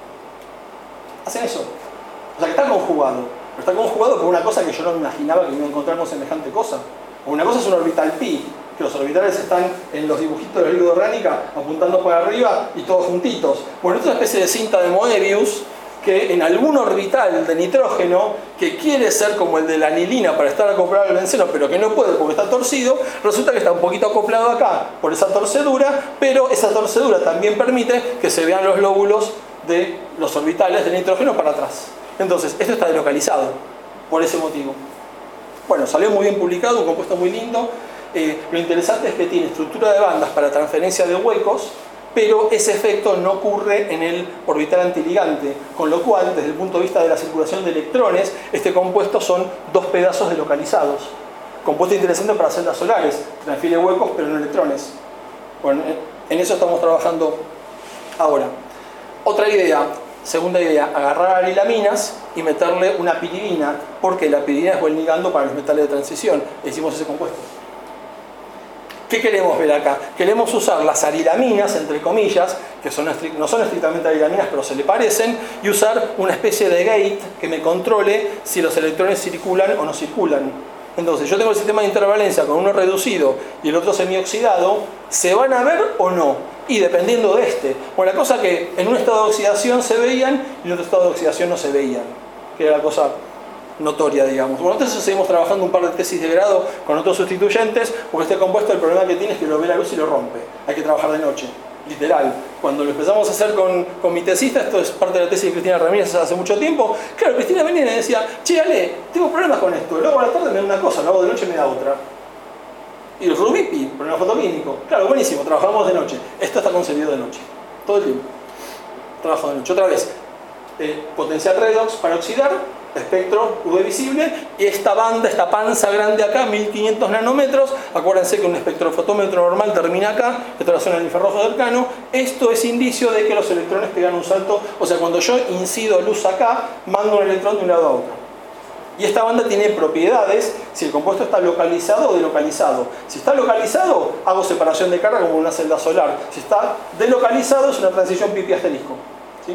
Hacen eso. O sea que está conjugado. Pero está conjugado por una cosa que yo no me imaginaba que iba a encontrar con semejante cosa. Una cosa es un orbital pi, que los orbitales están en los dibujitos de la líquido orgánica apuntando para arriba y todos juntitos. Bueno, esto es una especie de cinta de Moebius que en algún orbital de nitrógeno que quiere ser como el de la anilina para estar acoplado al benceno, pero que no puede porque está torcido, resulta que está un poquito acoplado acá por esa torcedura, pero esa torcedura también permite que se vean los lóbulos de los orbitales de nitrógeno para atrás. Entonces, esto está delocalizado por ese motivo. Bueno, salió muy bien publicado, un compuesto muy lindo. Eh, lo interesante es que tiene estructura de bandas para transferencia de huecos, pero ese efecto no ocurre en el orbital antiligante, con lo cual, desde el punto de vista de la circulación de electrones, este compuesto son dos pedazos delocalizados. Compuesto interesante para celdas solares, transfiere huecos pero no electrones. Bueno, en eso estamos trabajando ahora. Otra idea, segunda idea, agarrar arilaminas y meterle una piridina, porque la piridina es buen ligando para los metales de transición. Hicimos ese compuesto. ¿Qué queremos ver acá? Queremos usar las arilaminas, entre comillas, que son no son estrictamente arilaminas, pero se le parecen, y usar una especie de gate que me controle si los electrones circulan o no circulan. Entonces, yo tengo el sistema de intervalencia con uno reducido y el otro semioxidado, ¿se van a ver o no? Y dependiendo de este. Bueno, la cosa que en un estado de oxidación se veían y en otro estado de oxidación no se veían, que era la cosa notoria, digamos. Bueno, entonces seguimos trabajando un par de tesis de grado con otros sustituyentes, porque este compuesto el problema que tiene es que lo ve la luz y lo rompe. Hay que trabajar de noche, literal. Cuando lo empezamos a hacer con, con mi tesista, esto es parte de la tesis de Cristina Ramírez hace mucho tiempo, claro, Cristina venía y me decía, che, Ale, tengo problemas con esto, luego a la tarde me da una cosa, luego de noche me da otra. Y el Rubipi, problema fotoquímico. Claro, buenísimo, trabajamos de noche. Esto está concebido de noche, todo el tiempo. Trabajo de noche. Otra vez, eh, potencial redox para oxidar, espectro U V visible, y esta banda, esta panza grande acá, mil quinientos nanómetros. Acuérdense que un espectrofotómetro normal termina acá, esta es la zona del infrarrojo cercano. Esto es indicio de que los electrones pegan un salto, o sea, cuando yo incido luz acá, mando un electrón de un lado a otro. Y esta banda tiene propiedades si el compuesto está localizado o delocalizado. Si está localizado, hago separación de carga como una celda solar. Si está delocalizado, es una transición pi pi asterisco. ¿Sí?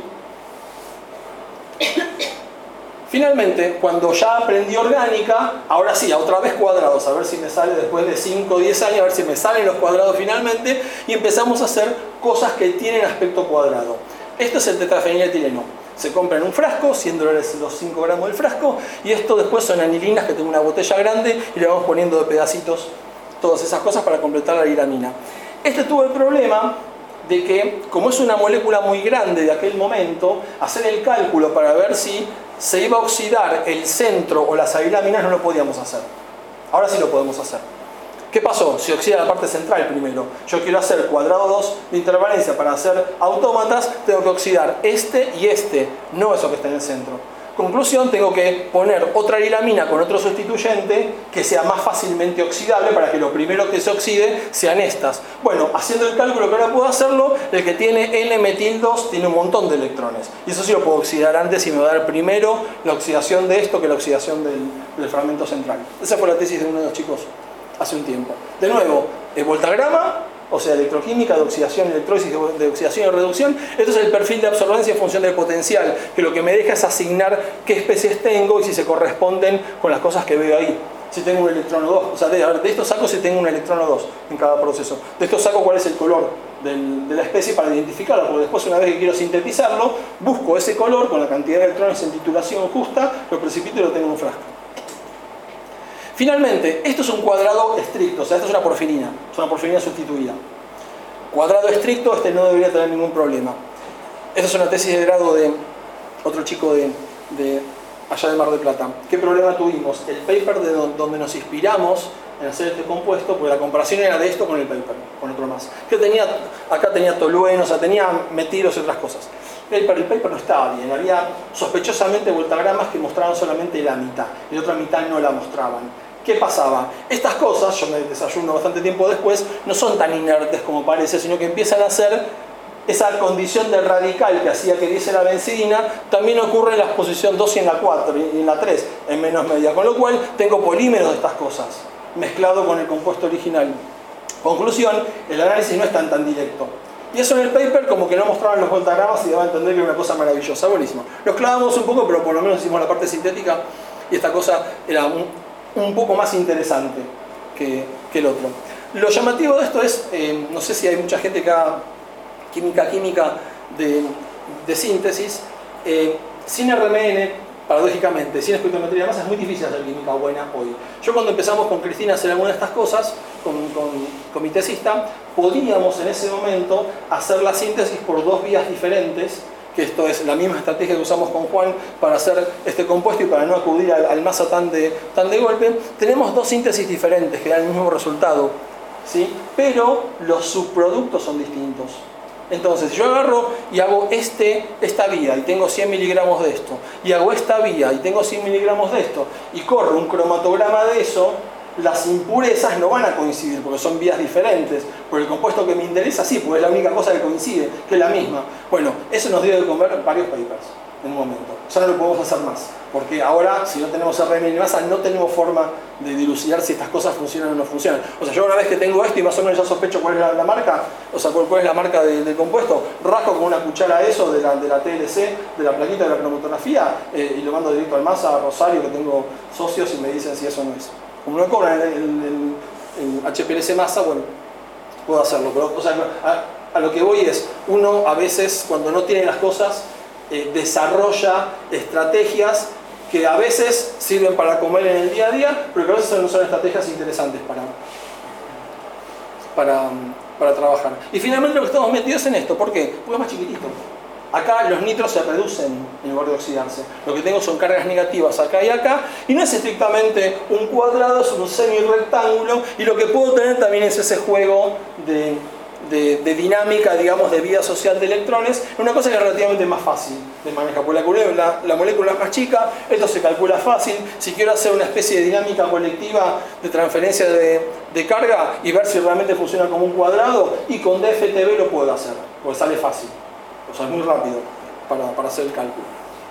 Finalmente, cuando ya aprendí orgánica, ahora sí, otra vez cuadrados, a ver si me sale después de cinco o diez años, a ver si me salen los cuadrados finalmente, y empezamos a hacer cosas que tienen aspecto cuadrado. Esto es el tetrafeniletileno. Se compra en un frasco, cien dólares los cinco gramos del frasco, y esto después son anilinas que tengo una botella grande y le vamos poniendo de pedacitos todas esas cosas para completar la arylamina. Este tuvo el problema de que, como es una molécula muy grande de aquel momento, hacer el cálculo para ver si se iba a oxidar el centro o las arilaminas no lo podíamos hacer. Ahora sí lo podemos hacer. ¿Qué pasó? Se oxida la parte central primero. Yo quiero hacer cuadrado dos de intervalencia para hacer autómatas, tengo que oxidar este y este, no eso que está en el centro. Conclusión, tengo que poner otra arilamina con otro sustituyente que sea más fácilmente oxidable para que lo primero que se oxide sean estas. Bueno, haciendo el cálculo que ahora puedo hacerlo, el que tiene N metil dos tiene un montón de electrones. Y eso sí lo puedo oxidar antes y me va a dar primero la oxidación de esto que la oxidación del, del fragmento central. Esa fue la tesis de uno de los chicos hace un tiempo. De nuevo, el voltagrama, o sea, electroquímica de oxidación, electrólisis de oxidación y reducción. Esto es el perfil de absorbencia en función del potencial, que lo que me deja es asignar qué especies tengo y si se corresponden con las cosas que veo ahí. Si tengo un electrón o dos, o sea, de, de esto saco si tengo un electrón o dos en cada proceso. De esto saco cuál es el color del, de la especie para identificarlo, porque después, una vez que quiero sintetizarlo, busco ese color con la cantidad de electrones en titulación justa, lo precipito y lo tengo en un frasco. Finalmente, esto es un cuadrado estricto, o sea, esto es una porfirina, es una porfirina sustituida. Cuadrado estricto, este no debería tener ningún problema. Esta es una tesis de grado de otro chico de, de allá de Mar del Plata. ¿Qué problema tuvimos? El paper de donde nos inspiramos en hacer este compuesto, porque la comparación era de esto con el paper, con otro más. Que tenía, acá tenía tolueno, o sea, tenía metilos y otras cosas. El paper, el paper no estaba bien, había sospechosamente voltagramas que mostraban solamente la mitad, y la otra mitad no la mostraban. ¿Qué pasaba? Estas cosas, yo me desayuno bastante tiempo después, no son tan inertes como parece, sino que empiezan a ser esa condición de radical que hacía que diese la benzidina, también ocurre en la posición dos y en la cuatro, y en la tres, en menos media. Con lo cual, tengo polímeros de estas cosas, mezclado con el compuesto original. Conclusión, el análisis no es tan, tan directo. Y eso en el paper como que no mostraban los voltagramas y daba a entender que era una cosa maravillosa, buenísimo. Los clavamos un poco, pero por lo menos hicimos la parte sintética y esta cosa era un, un poco más interesante que, que el otro. Lo llamativo de esto es, eh, no sé si hay mucha gente que haga química química de, de síntesis, eh, sin R M N, paradójicamente, sin espectrometría de masa, es muy difícil hacer química buena hoy. Yo cuando empezamos con Cristina a hacer alguna de estas cosas, con, con, con mi tesista, podíamos en ese momento hacer la síntesis por dos vías diferentes, que esto es la misma estrategia que usamos con Juan para hacer este compuesto y para no acudir al, al masa tan de, tan de golpe. Tenemos dos síntesis diferentes que dan el mismo resultado, ¿sí? Pero los subproductos son distintos. Entonces, si yo agarro y hago este, esta vía y tengo cien miligramos de esto, y hago esta vía y tengo cien miligramos de esto, y corro un cromatograma de eso, las impurezas no van a coincidir porque son vías diferentes. Por el compuesto que me interesa, sí, porque es la única cosa que coincide, que es la misma. Bueno, eso nos dio de comer varios papers. en un momento. Ya no lo podemos hacer más, porque ahora, si no tenemos R M N masa, no tenemos forma de dilucidar si estas cosas funcionan o no funcionan. O sea, yo una vez que tengo esto y más o menos ya sospecho cuál es la, la marca, o sea, cuál, cuál es la marca de, del compuesto, rasco con una cuchara eso de la, de la T L C, de la plaquita de la cromatografía, eh, y lo mando directo al masa, a Rosario, que tengo socios, y me dicen si eso no es. Como no cobran el, el, el, el H P L C masa, bueno, puedo hacerlo. Pero, o sea, a, a lo que voy es, uno a veces, cuando no tiene las cosas, eh, desarrolla estrategias que a veces sirven para comer en el día a día, pero que a veces no son estrategias interesantes para, para, para trabajar. Y finalmente lo que estamos metidos en esto, ¿por qué? Porque es más chiquitito. Acá los nitros se reducen en lugar de oxidarse. Lo que tengo son cargas negativas acá y acá, y no es estrictamente un cuadrado, es un semi-rectángulo, y lo que puedo tener también es ese juego de, de, de dinámica, digamos, de vida social de electrones, una cosa que es relativamente más fácil de manejar, porque la, la, la molécula es más chica, esto se calcula fácil. Si quiero hacer una especie de dinámica colectiva de transferencia de, de carga y ver si realmente funciona como un cuadrado, y con D F T B lo puedo hacer, porque sale fácil. O sea, es muy rápido para, para hacer el cálculo.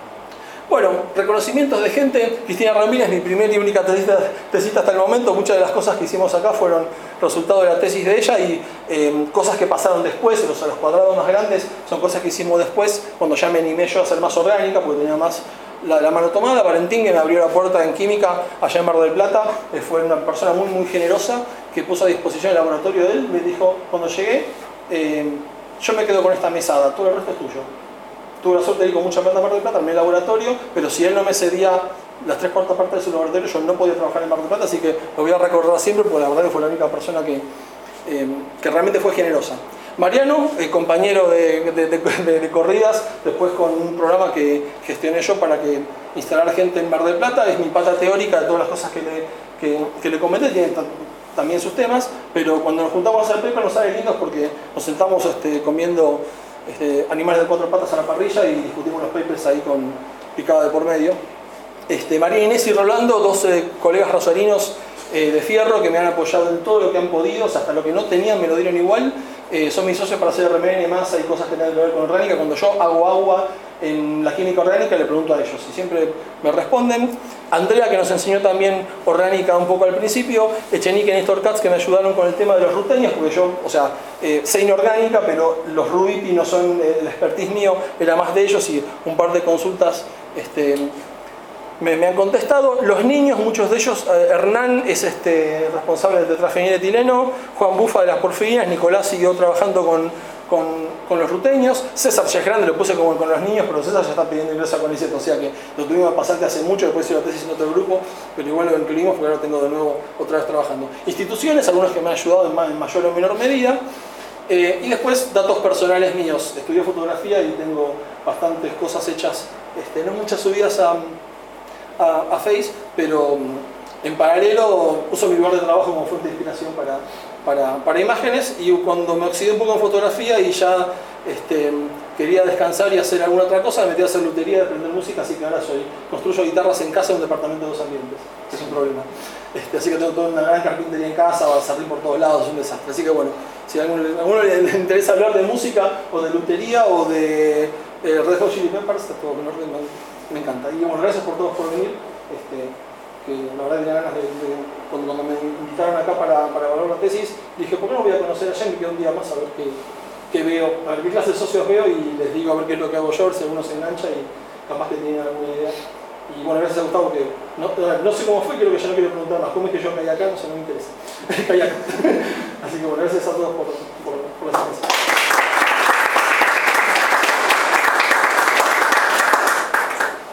Bueno, reconocimientos de gente. Cristina Ramírez, mi primera y única tesista, tesista hasta el momento. Muchas de las cosas que hicimos acá fueron resultado de la tesis de ella, y eh, cosas que pasaron después, los, los cuadrados más grandes, son cosas que hicimos después, cuando ya me animé yo a ser más orgánica, porque tenía más la, la mano tomada. Valentín, que me abrió la puerta en química allá en Mar del Plata, eh, fue una persona muy, muy generosa, que puso a disposición el laboratorio de él. Me dijo, cuando llegué, eh, yo me quedo con esta mesada, todo el resto es tuyo. Tuve la suerte de ir con mucha plata a Mar del Plata, en mi laboratorio, pero si él no me cedía las tres cuartas partes de su laboratorio, yo no podía trabajar en Mar del Plata, así que lo voy a recordar siempre, porque la verdad que fue la única persona que, eh, que realmente fue generosa. Mariano, eh, compañero de, de, de, de, de corridas, después con un programa que gestioné yo para que instalar gente en Mar del Plata, es mi pata teórica de todas las cosas que le, que, que le comenté, tiene también sus temas, pero cuando nos juntamos a hacer paper nos sale lindos porque nos sentamos este, comiendo este, animales de cuatro patas a la parrilla y discutimos los papers ahí con picada de por medio. Este, María Inés y Rolando, dos eh, colegas rosarinos eh, de fierro, que me han apoyado en todo lo que han podido, o sea, hasta lo que no tenían me lo dieron igual. Eh, son mis socios para hacer R M N, masa y cosas que tengan que ver con orgánica. Cuando yo hago agua en la química orgánica, le pregunto a ellos y siempre me responden. Andrea, que nos enseñó también orgánica un poco al principio. Echenique y Néstor Katz, que me ayudaron con el tema de los ruteños, porque yo, o sea, eh, sé inorgánica, pero los Rubipi no son eh, el expertise mío, era más de ellos, y un par de consultas este, me, me han contestado. Los niños, muchos de ellos, eh, Hernán es este, responsable del tetrafeniletileno, Juan Bufa de las porfirinas, Nicolás siguió trabajando con, con, con los ruteños, César ya es grande, lo puse como con los niños, pero César ya está pidiendo ingreso a CONICET, o sea que lo tuvimos que pasar hace mucho, después hice la tesis en otro grupo, pero igual lo incluimos porque ahora tengo de nuevo otra vez trabajando. Instituciones, algunas que me han ayudado en, en mayor o menor medida. Eh, y después datos personales míos. Estudié fotografía y tengo bastantes cosas hechas, este, no muchas subidas a, a, a Face, pero en paralelo uso mi lugar de trabajo como fuente de inspiración para, para, para imágenes. Y cuando me oxidé un poco en fotografía y ya este, quería descansar y hacer alguna otra cosa, me metí a hacer lutería, de aprender música, así que ahora soy, construyo guitarras en casa en un departamento de dos ambientes, que es un problema. Este, así que tengo toda una gran carpintería en casa, va a salir por todos lados, es un desastre. Así que bueno, si a alguno, a alguno le, le interesa hablar de música o de lutería o de eh, Red Hot Chili Peppers, está todo en orden, me, me encanta. Y bueno, gracias por todos por venir. Este, que la verdad tenía ganas de, de cuando, cuando me invitaron acá para, para evaluar la tesis, dije, ¿por qué no voy a conocer a Jen? Me quedo un día más a ver qué, qué veo, a ver qué clase de socios veo, y les digo a ver qué es lo que hago yo, a ver si alguno se engancha y capaz que tienen alguna idea. Y bueno, gracias a Gustavo, que no, no sé cómo fue, creo que ya no quiero preguntar más. ¿Cómo es que yo caí acá? No sé, no me interesa. Caí acá. Así que bueno, gracias a todos por, por, por la experiencia.